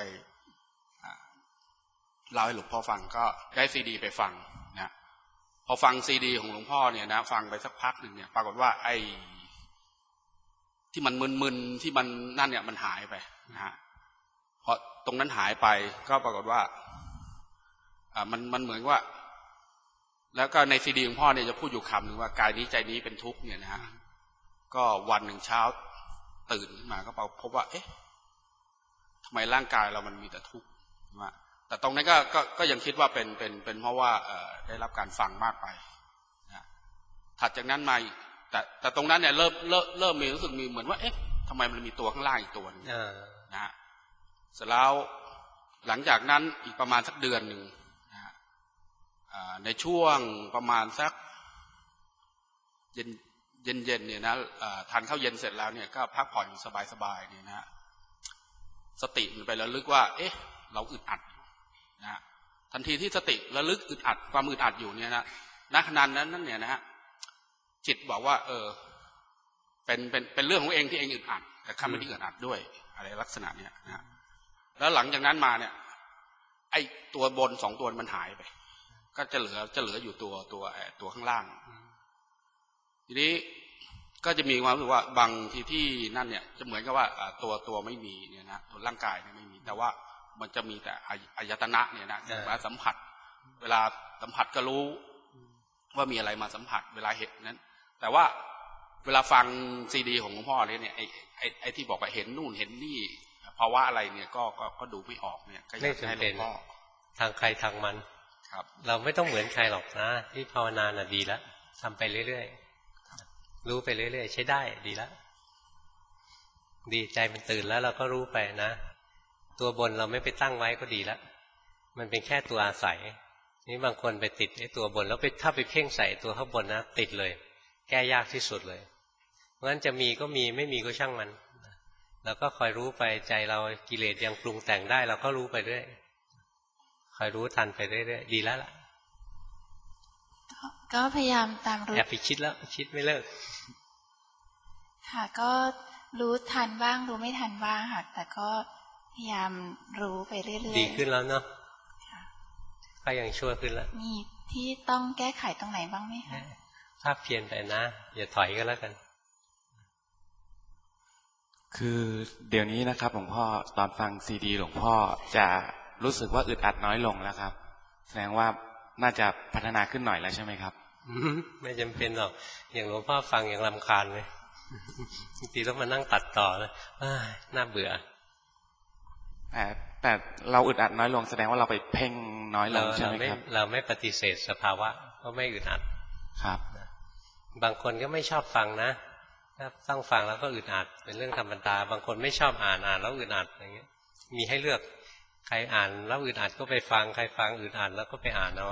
เล่าให้หลวงพ่อฟังก็ได้ซีดีไปฟังนะพอฟังซีดีของหลวงพ่อเนี่ยนะฟังไปสักพักหนึ่งเนี่ยปรากฏว่าไอ้ที่มันมึนๆที่มันนั่นเนี่ยมันหายไปนะฮะพอตรงนั้นหายไปก็ปรากฏว่าอ่ามันมันเหมือนว่าแล้วก็ในซีดีของพ่อเนี่ยจะพูดอยู่คำหนึ่งว่ากายนี้ใจนี้เป็นทุกข์เนี่ยนะฮะก็วันหนึ่งเช้าตื่นขึ้นมาก็พบว่าเอ๊ะทำไมร่างกายเรามันมีแต่ทุกข์ว่าแต่ตรงนั้นก็ก็ก็ยังคิดว่าเป็นเป็นเป็นเพราะว่าเอ่อได้รับการฟังมากไปนะถัดจากนั้นมาแต่แต่ตรงนั้นเนี่ยเริ่มเริ่มเริ่มมีรู้สึกมีเหมือนว่าเอ๊ะทำไมมันมีตัวข้างล่างอีกตัวนึงนะเสร็จแล้วหลังจากนั้นอีกประมาณสักเดือนหนึ่งนะในช่วงประมาณสักเย็นเย็นเย็นเนี่ยนะทานข้าวเย็นเสร็จแล้วเนี่ยก็พักผ่อนอยู่สบายๆเนี่ยนะสติมันไประลึกว่าเอ๊ะเราอึดอัดนะทันทีที่สติระลึกอึดอัดความอึดอัดอยู่เนี่ยนะณขณะนั้นนั่นเนี่ยนะฮะจิตบอกว่าเออเป็นเป็นเป็นเรื่องของเองที่เองอึดอัดแต่ข้าไม่ได้อึดอัดด้วยอะไรลักษณะเนี้ยนะแล้วหลังจากนั้นมาเนี่ยไอ้ตัวบนสองตัวมันหายไปก็จะเหลือจะเหลืออยู่ตัวตัวตัวข้างล่างทีนี้ก็จะมีความรู้สึกว่าบางทีที่นั่นเนี่ยจะเหมือนกับว่าตัวตัวไม่มีเนี่ยนะตัวร่างกายเนี่ยไม่มีแต่ว่ามันจะมีแต่อายตนะเนี่ยนะมาสัมผัสเวลาสัมผัสก็รู้ว่ามีอะไรมาสัมผัสเวลาเห็นนั้นแต่ว่าเวลาฟังซีดีของหลวงพ่อเนี่ยไอ้ไอ้ไอ้ที่บอกว่าเห็นนู่นเห็นนี่ภาวะอะไรเนี่ยก็ก็ก็ดูไม่ออกเนี่ยก็อยากให้หลวงพ่อทางใครทางมันครับเราไม่ต้องเหมือนใครหรอกนะที่ภาวนาน่ะดีแล้วทำไปเรื่อยๆรู้ไปเรื่อยๆใช้ได้ดีแล้วดีใจมันตื่นแล้วเราก็รู้ไปนะตัวบนเราไม่ไปตั้งไว้ก็ดีแล้วมันเป็นแค่ตัวอาศัยนี่บางคนไปติดไอ้ตัวบนแล้วไปถ้าไปเพ่งใส่ตัวข้างบนนะติดเลยแก้ยากที่สุดเลยเพราะฉะนั้นจะมีก็มีไม่มีก็ช่างมันเราก็คอยรู้ไปใจเรากิเลสยังปรุงแต่งได้เราก็รู้ไปเรื่อยคอยรู้ทันไปเรื่อยๆดีแล้วล่ะก็พยายามตามรู้แอบไปคิดแล้วคิดไม่เลิกค่ะก็รู้ทันบ้างรู้ไม่ทันบ้างค่ะแต่ก็พยายามรู้ไปเรื่อยๆดีขึ้นแล้วเนาะก็ยังชั่วขึ้นแล้วมีที่ต้องแก้ไขตรงไหนบ้างไหมคะภาพเพียนไปนะอย่าถอยก็แล้วกันคือเดี๋ยวนี้นะครับหลวงพ่อตอนฟังซีดีหลวงพ่อจะรู้สึกว่าอึดอัดน้อยลงแล้วครับแสดงว่าน่าจะพัฒนาขึ้นหน่อยแล้วใช่ไหมครับไม่จำเป็นหรอกอย่างหลวงพ่อฟังอย่างรำคาญเลยบางทีต้องมานั่งตัดต่อเลยน่าเบื่อแต่แต่เราอึดอัดน้อยลงแสดงว่าเราไปเพ่งน้อยลงใช่ไหมครับเราไม่ปฏิเสธสภาวะก็ไม่อึดอัดครับบางคนก็ไม่ชอบฟังนะถ้าต้องฟังแล้วก็อึดอัดเป็นเรื่องธรรมดาบางคนไม่ชอบอ่านอ่านแล้วอึดอัดอย่างเงี้ยมีให้เลือกใครอ่านแล้วอึดอัดก็ไปฟังใครฟังอึดอัดแล้วก็ไปอ่านเอา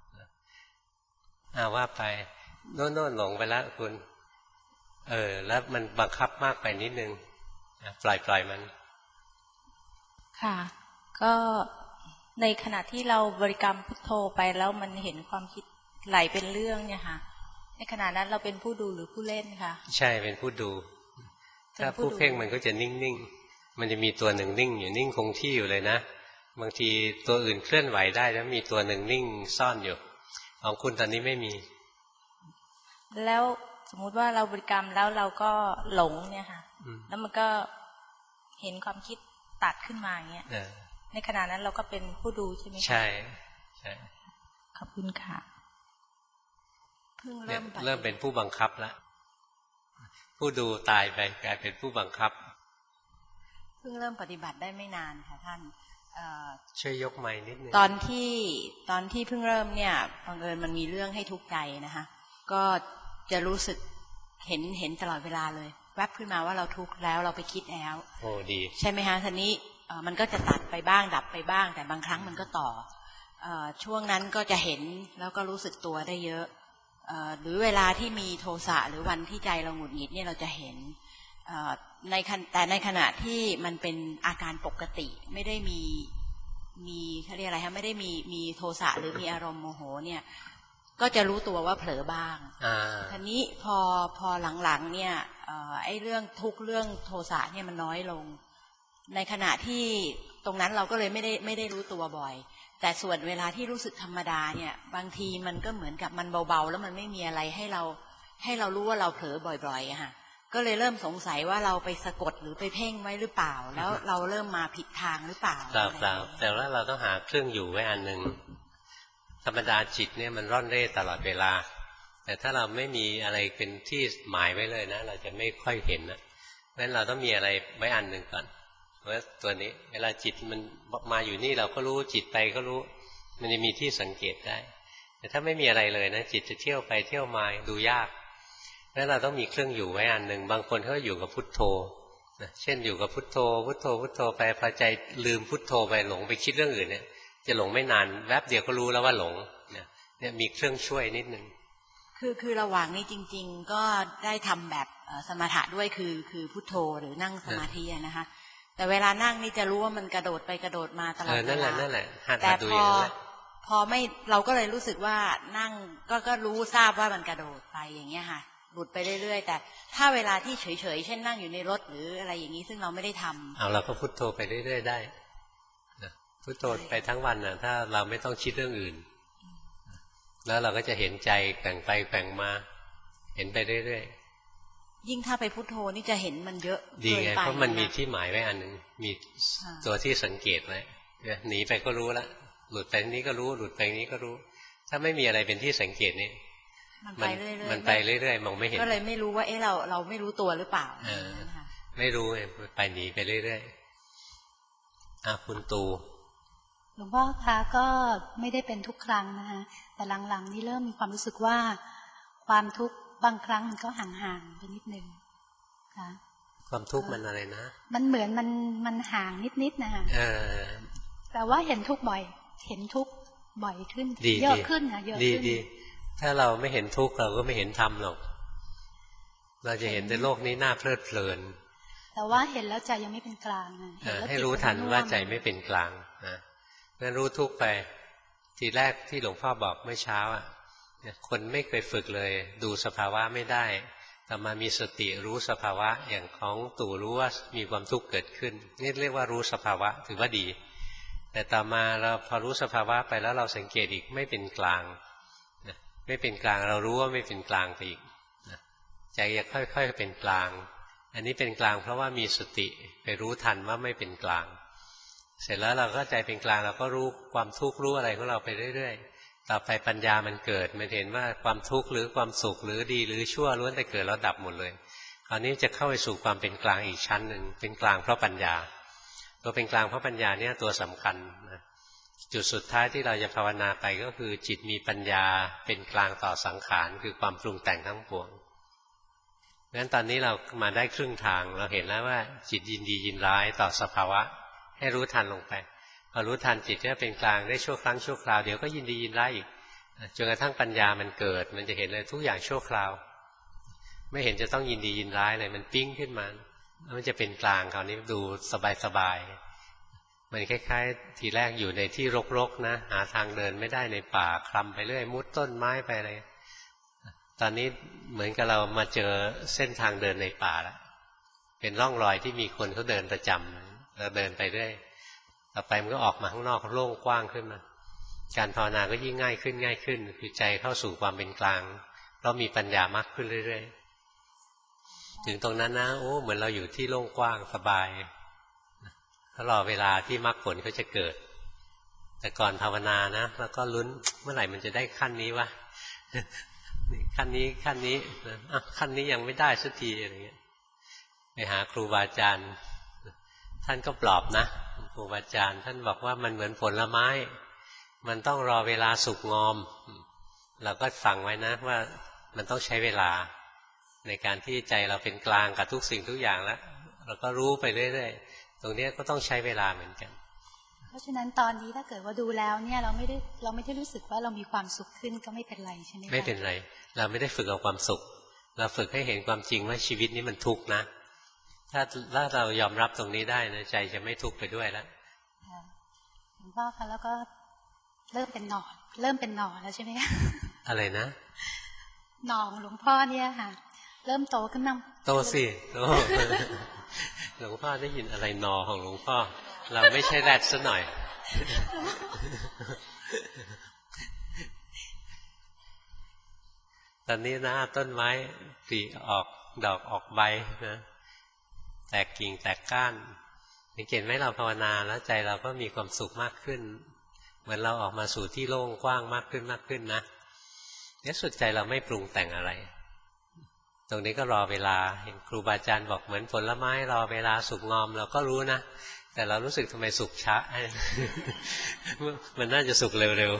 อาว่าไปโน่นโน่นหลงไปแล้วคุณเออแล้วมันบังคับมากไปนิดนึงปล่อยปล่อยมันค่ะก็ในขณะที่เราบริกรรมพุทโธไปแล้วมันเห็นความคิดไหลเป็นเรื่องเนี่ยค่ะในขณะนั้นเราเป็นผู้ดูหรือผู้เล่นคะใช่เป็นผู้ดูถ้าผู้เพ่งมันก็จะนิ่งๆมันจะมีตัวหนึ่งนิ่งอยู่นิ่งคงที่อยู่เลยนะบางทีตัวอื่นเคลื่อนไหวได้แล้วมีตัวหนึ่งนิ่งซ่อนอยู่ของคุณตอนนี้ไม่มีแล้วสมมุติว่าเราบริกรรมแล้วเราก็หลงเนี่ยค่ะแล้วมันก็เห็นความคิดตัดขึ้นมาอย่างเงี้ยในขณะนั้นเราก็เป็นผู้ดูใช่ไหมคะใช่ใช่ขอบคุณค่ะเพิ่งเริ่มเริ่มเป็นผู้บังคับแล้วผู้ดูตายไปกลายเป็นผู้บังคับเพิ่งเริ่มปฏิบัติได้ไม่นานค่ะท่านช่วยยกไมค์นิดนึงตอนที่ตอนที่เพิ่งเริ่มเนี่ยบังเอิญมันมีเรื่องให้ทุกข์ใจนะคะก็จะรู้สึกเห็นเห็นตลอดเวลาเลยแวบขึ้นมาว่าเราทุกข์แล้วเราไปคิดแล้วโอ้ดีใช่ไหมคะทีนี้มันก็จะตัดไปบ้างดับไปบ้างแต่บางครั้งมันก็ต่อช่วงนั้นก็จะเห็นแล้วก็รู้สึกตัวได้เยอะหรือเวลาที่มีโทสะหรือวันที่ใจเราหงุดหงิดเนี่ยเราจะเห็นในแต่ในขณะที่มันเป็นอาการปกติไม่ได้มีมีเขาเรียกอะไรคะไม่ได้มีมีโทสะหรือมีอารมณ์โมโหเนี่ยก็จะรู้ตัวว่าเผลอบ้างทีนี้พอพอหลังๆเนี่ยไอ้เรื่องทุกเรื่องโทสะเนี่ยมันน้อยลงในขณะที่ตรงนั้นเราก็เลยไม่ได้ไม่ได้รู้ตัวบ่อยแต่ส่วนเวลาที่รู้สึกธรรมดาเนี่ยบางทีมันก็เหมือนกับมันเบาๆแล้วมันไม่มีอะไรให้เราให้เรารู้ว่าเราเผลอบ่อยๆอะค่ะก็เลยเริ่มสงสัยว่าเราไปสะกดหรือไปเพ่งไว้หรือเปล่าแล้วเราเริ่มมาผิดทางหรือเปล่าเปล่าเปล่าแต่ว่าเราต้องหาเครื่องอยู่ไว้อันหนึ่งธรรมดาจิตเนี่ยมันร่อนเร่ตลอดเวลาแต่ถ้าเราไม่มีอะไรเป็นที่หมายไว้เลยนะเราจะไม่ค่อยเห็นนะเพราะฉะนั้นเราต้องมีอะไรไว้อันหนึ่งก่อนว่าตัวนี้เวลาจิตมันมาอยู่นี่เราก็รู้จิตไปก็รู้มันจะมีที่สังเกตได้แต่ถ้าไม่มีอะไรเลยนะจิตจะเที่ยวไปเที่ยวมาดูยากแล้วเราต้องมีเครื่องอยู่ไว้อันหนึ่งบางคนเขาอยู่กับพุทโธเช่นอยู่กับพุทโธพุทโธพุทโธไปพอใจลืมพุทโธไปหลงไปคิดเรื่องอื่นเนี่ยจะหลงไม่นานแวบเดียวก็รู้แล้วว่าหลงเนี่ยมีเครื่องช่วยนิดนึงคือคือระหว่างนี้จริงๆก็ได้ทำแบบสมถะด้วยคือคือพุทโธหรือนั่งสมาธินะคะแต่เวลานั่งนี่จะรู้ว่ามันกระโดดไปกระโดดมาตลอดเวลานั่นแหละนั่นแหละแต่พอพอไม่เราก็เลยรู้สึกว่านั่งก็ก็รู้ทราบว่ามันกระโดดไปอย่างเงี้ยค่ะหลุดไปเรื่อยๆแต่ถ้าเวลาที่เฉยๆเช่นนั่งอยู่ในรถหรืออะไรอย่างนี้ซึ่งเราไม่ได้ทำเอาเราก็พุทโธไปเรื่อยๆได้พุทโธไปทั้งวันน่ะถ้าเราไม่ต้องคิดเรื่องอื่นแล้วเราก็จะเห็นใจแกว่งไปแกว่งมาเห็นไปเรื่อยๆยิ่งถ้าไปพุทโธนี่จะเห็นมันเยอะดีไงเพราะมันมีที่หมายไว้อันหนึ่งมีตัวที่สังเกตไว้หนีไปก็รู้ละหลุดไปนี้ก็รู้หลุดไปนี้ก็รู้ถ้าไม่มีอะไรเป็นที่สังเกตนี่มันไปเรื่อยๆมันไปเรื่อยๆมองไม่เห็นก็เลยไม่รู้ว่าเอ๊ะเราเราไม่รู้ตัวหรือเปล่าไม่รู้ไงไปหนีไปเรื่อยๆอ่ะคุณตูหลวงพ่อคะก็ไม่ได้เป็นทุกครั้งนะคะแต่หลังๆนี่เริ่มมีความรู้สึกว่าความทุกข์บางครั้งมันก็ห่างๆไปนิดนึงค่ะความทุกข์มันอะไรนะมันเหมือนมันมันห่างนิดๆนะคะเออแต่ว่าเห็นทุกข์บ่อยเห็นทุกข์บ่อยขึ้นเยอะขึ้นนะเยอะขึ้นดีๆถ้าเราไม่เห็นทุกข์เราก็ไม่เห็นธรรมหรอกเราจะเห็นแต่โลกนี้น่าเพลิดเพลินแต่ว่าเห็นแล้วใจยังไม่เป็นกลางให้รู้ทันว่าใจไม่เป็นกลางนะงั้นรู้ทุกข์ไปทีแรกที่หลวงพ่อบอกเมื่อเช้าอ่ะคนไม่เคยฝึกเลยดูสภาวะไม่ได้แต่มามีสติรู้สภาวะอย่างของตู่รู้ว่ามีความทุกข์เกิดขึ้นนี่เรียกว่ารู้สภาวะถือว่าดีแต่ต่อมาเราพอรู้สภาวะไปแล้วเราสังเกตอีกไม่เป็นกลางนะไม่เป็นกลางเรารู้ว่าไม่เป็นกลางไปอีกนะใจจะค่อยๆเป็นกลางอันนี้เป็นกลางเพราะว่ามีสติไปรู้ทันว่าไม่เป็นกลางเสร็จแล้วเราก็ใจเป็นกลางเราก็รู้ความทุกข์รู้อะไรของเราไปเรื่อยๆต่อไปปัญญามันเกิดมันเห็นว่าความทุกข์หรือความสุขหรือดีหรือชั่วล้วนแต่เกิดแล้วดับหมดเลยคราวนี้จะเข้าไปสู่ความเป็นกลางอีกชั้นหนึ่งเป็นกลางเพราะปัญญาตัวเป็นกลางเพราะปัญญาเนี่ยตัวสำคัญนะจุดสุดท้ายที่เราจะภาวนาไปก็คือจิตมีปัญญาเป็นกลางต่อสังขารคือความปรุงแต่งทั้งปวงงั้นตอนนี้เรามาได้ครึ่งทางเราเห็นแล้วว่าจิตยินดียินร้ายต่อสภาวะให้รู้ทันลงไปพอรู้ทันจิตก็เป็นกลางได้ชั่วครั้งชั่วคราวเดี๋ยวก็ยินดียินร้ายอีกจนกระทั่งปัญญามันเกิดมันจะเห็นเลยทุกอย่างชั่วคราวไม่เห็นจะต้องยินดียินร้ายเลยมันปิ้งขึ้นมาแล้วมันจะเป็นกลางคราวนี้ดูสบายๆมันคล้ายๆทีแรกอยู่ในที่รกๆนะหาทางเดินไม่ได้ในป่าคลำไปเรื่อยมุดต้นไม้ไปอะไรตอนนี้เหมือนกับเรามาเจอเส้นทางเดินในป่าแล้วเป็นร่องรอยที่มีคนเขาเดินประจำเราเดินไปเรื่อยต่อไปมันก็ออกมาข้างนอกโล่งกว้างขึ้นมาการภาวนาก็ยิ่งง่ายขึ้นง่ายขึ้นคือใจเข้าสู่ความเป็นกลางเรามีปัญญามากขึ้นเรื่อยๆถึงตรงนั้นนะโอ้เหมือนเราอยู่ที่โล่งกว้างสบายถ้ารอเวลาที่มรรคผลก็จะเกิดแต่ก่อนภาวนานะแล้วก็ลุ้นเมื่อไหร่มันจะได้ขั้นนี้วะขั้นนี้ขั้นนี้อ่ะขั้นนี้ยังไม่ได้สักทีอะไรเงี้ยไปหาครูบาอาจารย์ท่านก็ปลอบนะครูบาอาจารย์ท่านบอกว่ามันเหมือนผลไม้มันต้องรอเวลาสุกงอมเราก็ฟังไว้นะว่ามันต้องใช้เวลาในการที่ใจเราเป็นกลางกับทุกสิ่งทุกอย่างแล้วเราก็รู้ไปเรื่อยๆตรงนี้ก็ต้องใช้เวลาเหมือนกันเพราะฉะนั้นตอนนี้ถ้าเกิดว่าดูแล้วเนี่ยเราไม่ได้เราไม่ได้รู้สึกว่าเรามีความสุขขึ้นก็ไม่เป็นไรใช่ไหมไม่เป็นไรเราไม่ได้ฝึกเอาความสุขเราฝึกให้เห็นความจริงว่าชีวิตนี้มันทุกข์นะถ้าถ้าเรายอมรับตรงนี้ได้นะใจจะไม่ทุกข์ไปด้วยแล้วหลวงพ่อคะแล้วก็เริ่มเป็นหนอนเริ่มเป็นหนอนแล้วใช่ไหมคะอะไรนะหนอนหลวงพ่อเนี่ยค่ะเริ่มโตขึ้นมาโตสิโตหลวงพ่อได้ยินอะไรนอของหลวงพ่อเราไม่ใช่แรดซะหน่อยตอนนี้นะต้นไม้ปลีออกดอกออกใบนะแตกกิ่งแตกก้านสังเกตไหมเราภาวนาแล้วใจเราก็มีความสุขมากขึ้นเหมือนเราออกมาสู่ที่โล่งกว้างมากขึ้นมากขึ้นนะเนี่ยสุดใจเราไม่ปรุงแต่งอะไรตรงนี้ก็รอเวลาเห็นครูบาอาจารย์บอกเหมือนผลไม้รอเวลาสุกงอมเราก็รู้นะแต่เรารู้สึกทำไมสุกช้า มันน่าจะสุกเร็ว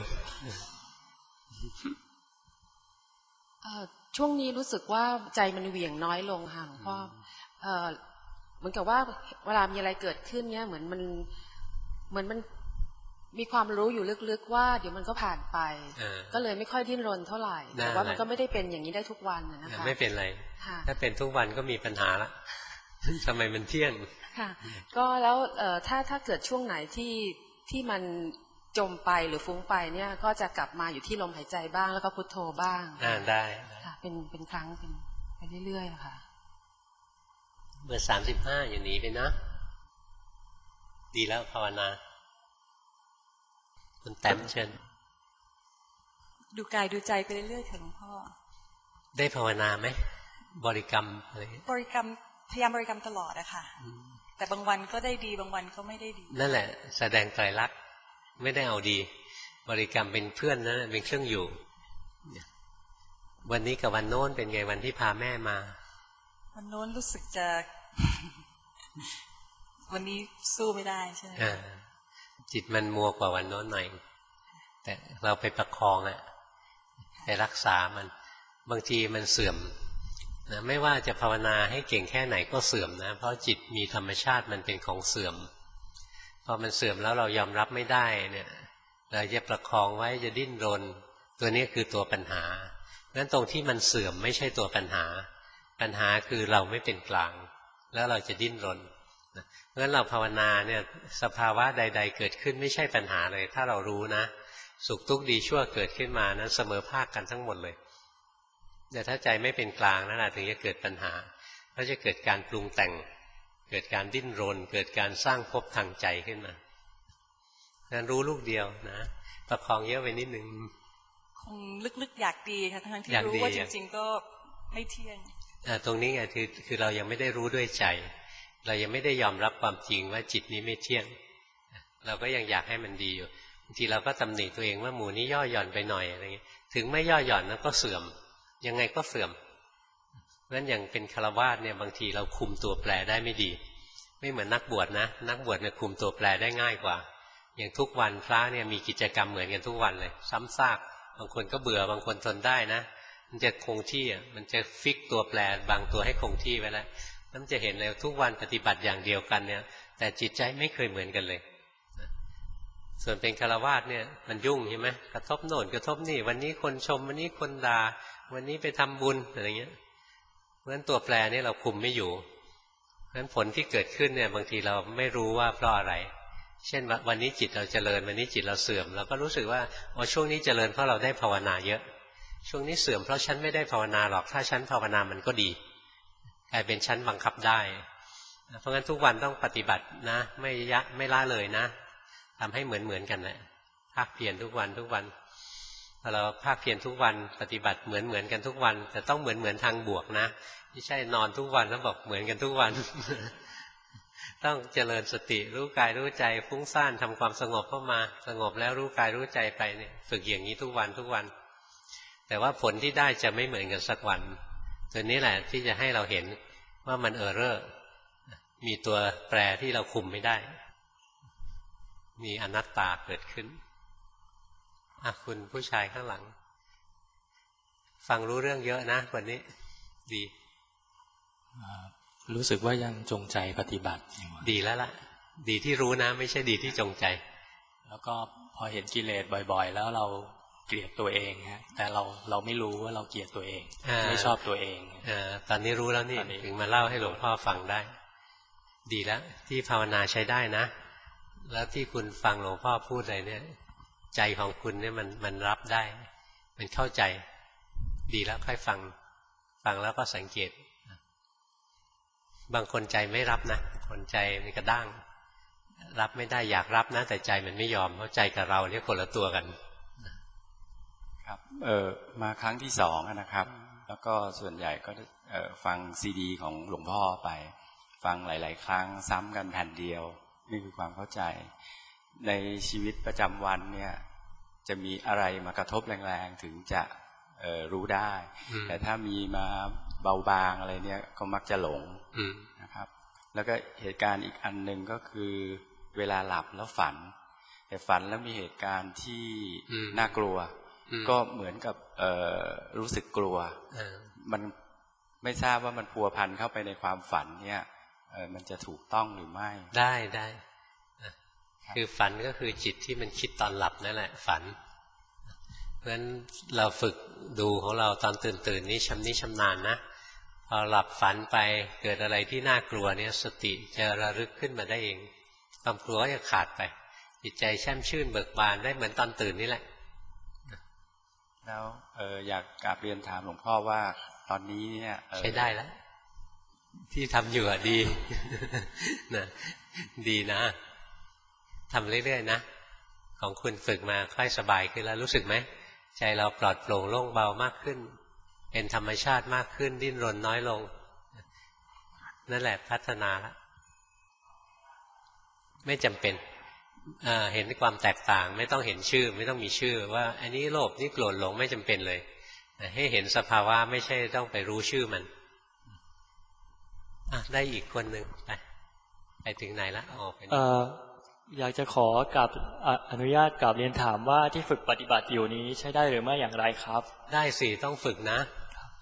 ๆช่วงนี้รู้สึกว่าใจมันเหวี่ยงน้อยลงค่ะหลวงพ่อเหมือนกับว่าเวลามีอะไรเกิดขึ้นเนี้ยเหมือนมันเหมือนมันมีความรู้อยู่ลึกๆว่าเดี๋ยวมันก็ผ่านไปก็เลยไม่ค่อยดิ้นรนเท่าไหร่แต่ว่ามันก็ไม่ได้เป็นอย่างนี้ได้ทุกวันนะคะไม่เป็นไรถ้าเป็นทุกวันก็มีปัญหาละทำไมมันเที่ยงค่ะก็แล้วถ้าถ้าเกิดช่วงไหนที่ที่มันจมไปหรือฟุ้งไปเนี่ยก็จะกลับมาอยู่ที่ลมหายใจบ้างแล้วก็พุทโธบ้างอ่าได้ค่ะเป็นเป็นครั้งเป็นไปเรื่อยๆค่ะเบอร์สามสิบห้าอย่าหนีไปนะดีแล้วภาวนาคุณแต้มเชิญดูกายดูใจไปเรื่อยๆค่ะหลวงพ่อได้ภาวนาไหมบริกรรมอะไรบริกรรมพยายามบริกรรมตลอดอะค่ะแต่บางวันก็ได้ดีบางวันก็ไม่ได้ดีนั่นแหละแสดงไตรลักษณ์ไม่ได้เอาดีบริกรรมเป็นเพื่อนนะเป็นเครื่องอยู่วันนี้กับวันโน้นเป็นไงวันที่พาแม่มาวันโน้นรู้สึกจะ วันนี้สู้ไม่ได้ใช่ไหมจิตมันมัวกว่าวันโน้นหน่อยแต่เราไปประคองอะไปรักษามันบางทีมันเสื่อมนะไม่ว่าจะภาวนาให้เก่งแค่ไหนก็เสื่อมนะเพราะจิตมีธรรมชาติมันเป็นของเสื่อมพอมันเสื่อมแล้วเรายอมรับไม่ได้เนี่ยเราจะประคองไว้จะดิ้นรนตัวนี้คือตัวปัญหางั้นตรงที่มันเสื่อมไม่ใช่ตัวปัญหาปัญหาคือเราไม่เป็นกลางแล้วเราจะดิ้นรนงั้นเราภาวนาเนี่ยสภาวะใดๆเกิดขึ้นไม่ใช่ปัญหาเลยถ้าเรารู้นะสุขทุกข์ดีชั่วเกิดขึ้นมานั้นเสมอภาคกันทั้งหมดเลยแต่ถ้าใจไม่เป็นกลางนั่นแหละถึงจะเกิดปัญหาก็จะเกิดการปรุงแต่งเกิดการดิ้นรนเกิดการสร้างภพทางใจขึ้นมางั้นรู้ลูกเดียวนะประคองเยอะไปนิดนึงคงลึกๆอยากดีค่ะทั้งที่รู้ว่าจริงๆก็ไม่เที่ยงตรงนี้ไงคือคือเรายังไม่ได้รู้ด้วยใจเรายังไม่ได้ยอมรับความจริงว่าจิตนี้ไม่เที่ยงเราก็ยังอยากให้มันดีอยู่บางทีเราก็ตำหนิตัวเองว่าหมู่นี้ย่อหย่อนไปหน่อยอะไรเงี้ยถึงไม่ย่อหย่อนนั้นก็เสื่อมยังไงก็เสื่อมเพราะฉะนั้นอย่างเป็นฆราวาสเนี่ยบางทีเราคุมตัวแปรได้ไม่ดีไม่เหมือนนักบวชนะนักบวชเนี่ยคุมตัวแปรได้ง่ายกว่าอย่างทุกวันพระเนี่ยมีกิจกรรมเหมือนกันทุกวันเลยซ้ำซากบางคนก็เบื่อบางคนทนได้นะมันจะคงที่อ่ะมันจะฟิกตัวแปรบางตัวให้คงที่ไว้แล้วนั่นจะเห็นเลยทุกวันปฏิบัติอย่างเดียวกันเนี่ยแต่จิตใจไม่เคยเหมือนกันเลยส่วนเป็นฆราวาสเนี่ยมันยุ่งใช่ไหมกระทบโน่นกระทบนี่วันนี้คนชมวันนี้คนด่าวันนี้ไปทำบุญอะไรเงี้ยเพราะฉะนั้นตัวแปรนี่เราคุมไม่อยู่เพราะฉะนั้นผลที่เกิดขึ้นเนี่ยบางทีเราไม่รู้ว่าเพราะอะไรเช่นวันนี้จิตเราเจริญวันนี้จิตเราเสื่อมเราก็รู้สึกว่าอ๋อช่วงนี้เจริญเพราะเราได้ภาวนาเยอะช่วงนี้เสื่อมเพราะฉันไม่ได้ภาวนาหรอกถ้าฉันภาวนามันก็ดีกลายเป็นชั้นบังคับได้เพราะงั้นทุกวันต้องปฏิบัตินะไม่ยะไม่ละเลยนะทำให้เหมือนเหมือนกันแหละภาคเพียรทุกวันทุกวันพอเราภาคเพียรทุกวันปฏิบัติเหมือนเหมือนกันทุกวันแต่ต้องเหมือนเหมือนทางบวกนะไม่ใช่นอนทุกวันแล้วบอกเหมือนกันทุกวัน ต้องเจริญสติรู้กายรู้ใจฟุ้งซ่านทำความสงบเข้ามาสงบแล้วรู้กายรู้ใจไปเนี่ยฝึกอย่างนี้ทุกวันทุกวันแต่ว่าผลที่ได้จะไม่เหมือนกันสักวันตัวนี้แหละที่จะให้เราเห็นว่ามันเออร์เรอร์มีตัวแปรที่เราคุมไม่ได้มีอนัตตาเกิดขึ้นอ่ะคุณผู้ชายข้างหลังฟังรู้เรื่องเยอะนะวันนี้ดีรู้สึกว่ายังจงใจปฏิบัติอยู่ดีแล้วล่ะดีที่รู้นะไม่ใช่ดีที่จงใจแล้วก็พอเห็นกิเลสบ่อยๆแล้วเราเกลียดตัวเองฮะแต่เราเราไม่รู้ว่าเราเกลียดตัวเองไม่ชอบตัวเองอตอนนี้รู้แล้วนี่ถึงมาเล่าให้หลวงพ่อฟังได้ดีแล้วที่ภาวนาใช้ได้นะแล้วที่คุณฟังหลวงพ่อพูดอะไรเนี่ยใจของคุณเนี่ยมันมันรับได้มันเข้าใจดีแล้วค่อยฟังฟังแล้วก็สังเกตบางคนใจไม่รับนะคนใจมันกระด้างรับไม่ได้อยากรับนะแต่ใจมันไม่ยอมเพราะใจกับเราเนี่ยคนละตัวกันครับเออมาครั้งที่สองนะครับแล้วก็ส่วนใหญ่ก็เออฟังซีดีของหลวงพ่อไปฟังหลายๆครั้งซ้ำกันแผ่นเดียวนี่คือความเข้าใจในชีวิตประจำวันเนี่ยจะมีอะไรมากระทบแรงๆถึงจะเออรู้ได้แต่ถ้ามีมาเบาบางอะไรเนี่ยก็มักจะหลงนะครับแล้วก็เหตุการณ์อีกอันหนึ่งก็คือเวลาหลับแล้วฝันแต่ฝันแล้วมีเหตุการณ์ที่น่ากลัวก็เหมือนกับเอ่อรู้สึกกลัวมันไม่ทราบว่ามันพัวพันเข้าไปในความฝันเนี่ยเออมันจะถูกต้องหรือไม่ได้ได้คือฝันก็คือจิตที่มันคิดตอนหลับนั่นแหละฝันเพราะฉะนั้นเราฝึกดูของเราตอนตื่นตื่นนี้ชำนิชำนาญนะพอหลับฝันไปเกิดอะไรที่น่ากลัวเนี่ยสติจะระลึกขึ้นมาได้เองความกลัวก็จะขาดไปจิตใจแช่มชื่นเบิกบานได้เหมือนตอนตื่นนี่แหละแล้วเอออยากกราบเรียนถามหลวงพ่อว่าตอนนี้เนี่ยใช้ได้แล้วที่ทำอยู่อ่ะดีนะดีนะทำเรื่อยๆนะของคุณฝึกมาค่อยสบายขึ้นแล้วรู้สึกไหมใจเราปลอดโปร่งโล่งเบามากขึ้นเป็นธรรมชาติมากขึ้นดิ้นรนน้อยลงนั่นแหละพัฒนาแล้วไม่จำเป็นเห็นความแตกต่างไม่ต้องเห็นชื่อไม่ต้องมีชื่อว่าอันนี้โลภนี่โกรธหลงไม่จำเป็นเลยให้เห็นสภาวะไม่ใช่ต้องไปรู้ชื่อมันได้อีกคนหนึ่งไปไปถึงไหนละออกไปอยากจะขอกราบอนุญาตกราบเรียนถามว่าที่ฝึกปฏิบัติอยู่นี้ใช้ได้หรือไม่อย่างไรครับได้สิต้องฝึกนะ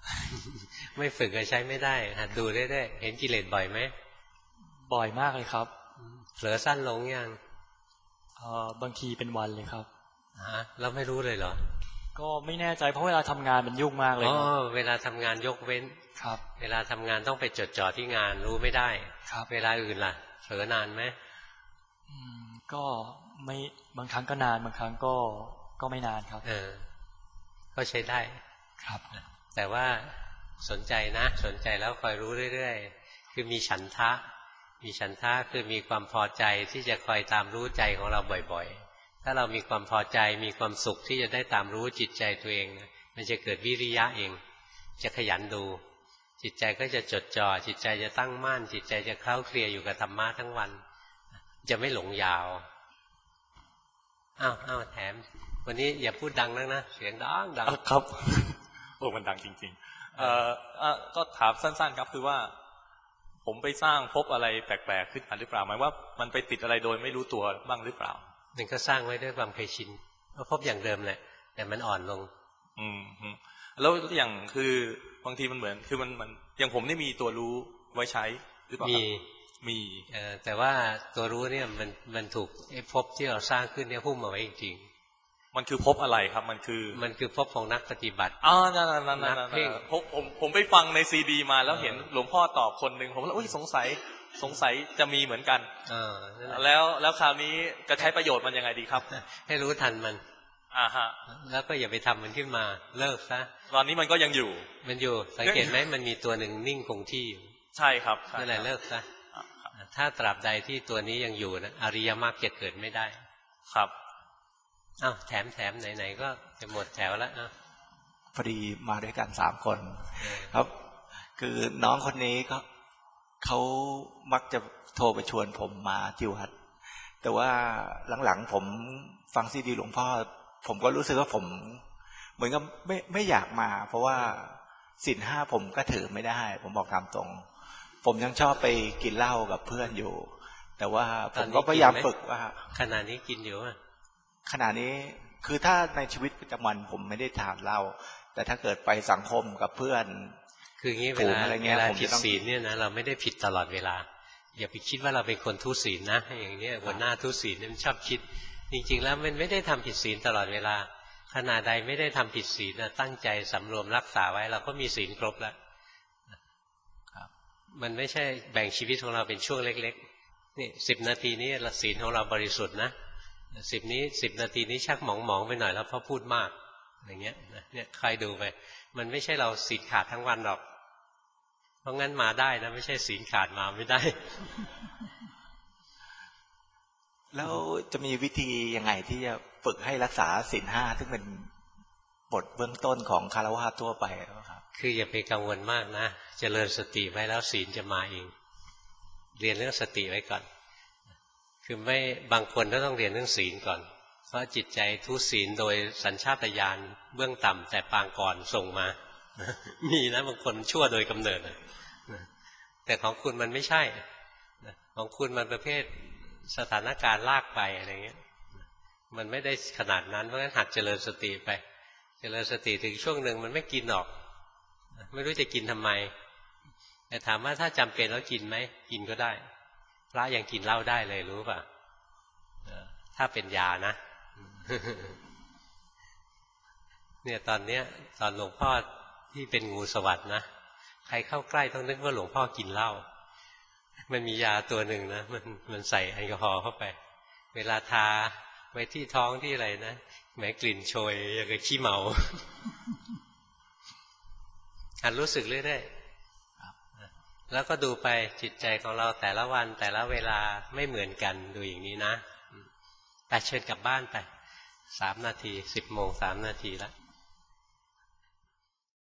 ไม่ฝึกก็ใช้ไม่ได้หัดดูเรื่อยๆเห็นกิเลสบ่อยไหมบ่อยมากเลยครับเผลอสั้นลงยังเอ่อบางทีเป็นวันเลยครับฮะเราไม่รู้เลยเหรอก็ไม่แน่ใจเพราะเวลาทำงานมันยุ่งมากเลยอ๋อเวลาทำงานยกเว้นครับเวลาทำงานต้องไปจดจ่อที่งานรู้ไม่ได้ครับเวลาอื่นล่ะเผลอนานไหมอืมก็ไม่บางครั้งก็นานบางครั้งก็ก็ไม่นานครับเออก็ใช้ได้ครับแต่ว่าสนใจนะสนใจแล้วคอยรู้เรื่อยๆคือมีฉันทะมีฉันทะคือมีความพอใจที่จะคอยตามรู้ใจของเราบ่อยๆถ้าเรามีความพอใจมีความสุขที่จะได้ตามรู้จิตใจตัวเองนะมันจะเกิดวิริยะเองจะขยันดูจิตใจก็จะจดจ่อจิตใจจะตั้งมั่นจิตใจจะเคล้าเคลียอยู่กับธรรมะทั้งวันจะไม่หลงยาวอ้าวอ้าวแถมวันนี้อย่าพูดดังนักนะเสียงดังดังครับโอ้มันดังจริงๆเอ่อก็ถามสั้นๆครับคือว่าผมไปสร้างภพอะไรแปลกๆขึ้นมาหรือเปล่าหมายว่ามันไปติดอะไรโดยไม่รู้ตัวบ้างหรือเปล่ามันก็สร้างไว้ด้วยความเคยชินเพราะภพอย่างเดิมแหละแต่มันอ่อนลงอืมแล้วอย่างคือบางทีมันเหมือนคือมันมันอย่างผมนี่มีตัวรู้ไว้ใช้หรือเปล่ามีมีเอ่อแต่ว่าตัวรู้เนี่ยมันมันถูกไอ้ภพที่เราสร้างขึ้นเนี่ยหุ้มเอาไว้จริงๆมันคือภพอะไรครับมันคือมันคือภพของนักปฏิบัติอ๋อนั่นๆๆนักเพ่งผมผมผมไปฟังในซีดีมาแล้วเห็นหลวงพ่อตอบคนนึงผมแล้วโอ้ยสงสัยสงสัยจะมีเหมือนกันเออแล้วแล้วคราวนี้จะใช้ประโยชน์มันยังไงดีครับให้รู้ทันมันอ่าฮะแล้วก็อย่าไปทำมันขึ้นมาเลิกซะตอนนี้มันก็ยังอยู่มันอยู่สังเกตไหมมันมีตัวหนึ่งนิ่งคงที่อยู่ใช่ครับนั่นแหละเลิกซะถ้าตราบใดที่ตัวนี้ยังอยู่นะอริยมรรคจะเกิดไม่ได้ครับอ้าวแถมแถมไหนๆก็จะหมดแถวแล้วนะพอดีมาด้วยกันสามคนครับคือน้องคนนี้ก็เขามักจะโทรไปชวนผมมาที่วัดแต่ว่าหลังๆผมฟังซีดีหลวงพ่อผมก็รู้สึกว่าผมเหมือนกับไม่ไม่อยากมาเพราะว่าศีลห้าผมก็ถือไม่ได้ผมบอกตามตรงผมยังชอบไปกินเหล้ากับเพื่อนอยู่แต่ว่าผมก็พยายามฝึกว่าขณะนี้กินอยู่อ่ะขณะนี้คือถ้าในชีวิตประจำวันผมไม่ได้ทานเหล้าแต่ถ้าเกิดไปสังคมกับเพื่อนคืองี้เวลาเวลาผิดศีลเนี่ยนะเราไม่ได้ผิดตลอดเวลาอย่าไปคิดว่าเราเป็นคนทุศีลนะอย่างนี้หัวหน้าทุศีลมันชอบคิดจริงๆแล้วมันไม่ได้ทำผิดศีลตลอดเวลาขณะใดไม่ได้ทำผิดศีลนะตั้งใจสำรวมรักษาไว้เราก็มีศีลครบแล้วมันไม่ใช่แบ่งชีวิตของเราเป็นช่วงเล็กๆนี่สิบนาทีนี้ศีลของเราบริสุทธิ์นะสิบนี้สิบนาทีนี้ชักหมองๆไปหน่อยแล้วเพราะพูดมากอย่างเงี้ยเนี่ยใครดูไปมันไม่ใช่เราศีลขาดทั้งวันหรอกเพราะงั้นมาได้นะไม่ใช่ศีลขาดมาไม่ได้แล้วจะมีวิธียังไงที่จะฝึกให้รักษาศีลห้าซึ่งเป็นบทเบื้องต้นของคฤหัสถ์ทั่วไปครับคืออย่าไปกังวลมากนะเจริญสติไว้แล้วศีลจะมาเองเรียนเรื่องสติไว้ก่อนคือไม่บางคนก็ต้องเรียนเรื่องศีลก่อนเพราะจิตใจทุศีลโดยสัญชาตญาณเบื้องต่ำแต่ปางก่อนส่งมามีนะบางคนชั่วโดยกำเนิดแต่ของคุณมันไม่ใช่ของคุณมันประเภทสถานการณ์ลากไปอะไรเงี้ยมันไม่ได้ขนาดนั้นเพราะฉะนั้นหัดเจริญสติไปเจริญสติถึงช่วงหนึ่งมันไม่กินหรอกไม่รู้จะกินทำไมแต่ถามว่าถ้าจำเป็นแล้วกินไหมกินก็ได้พระยังกินเหล้าได้เลยรู้ป่ะถ้าเป็นยานะเนี่ยตอนเนี้ยตอนหลวงพ่อที่เป็นงูสวัสด์นะใครเข้าใกล้ต้องนึกว่าหลวงพ่อกินเหล้ามันมียาตัวหนึ่งนะมันมันใส่แอลกอฮอล์เข้าไปเวลาทาไว้ที่ท้องที่อะไรนะแหมกลิ่นโชยอย่างกับขี้เมาหัดรู้สึกเรื่อยๆแล้วก็ดูไปจิตใจของเราแต่ละวันแต่ละเวลาไม่เหมือนกันดูอย่างนี้นะไปเชิญกลับบ้านไปสามนาทีสิบโมงสามนาทีแล้ว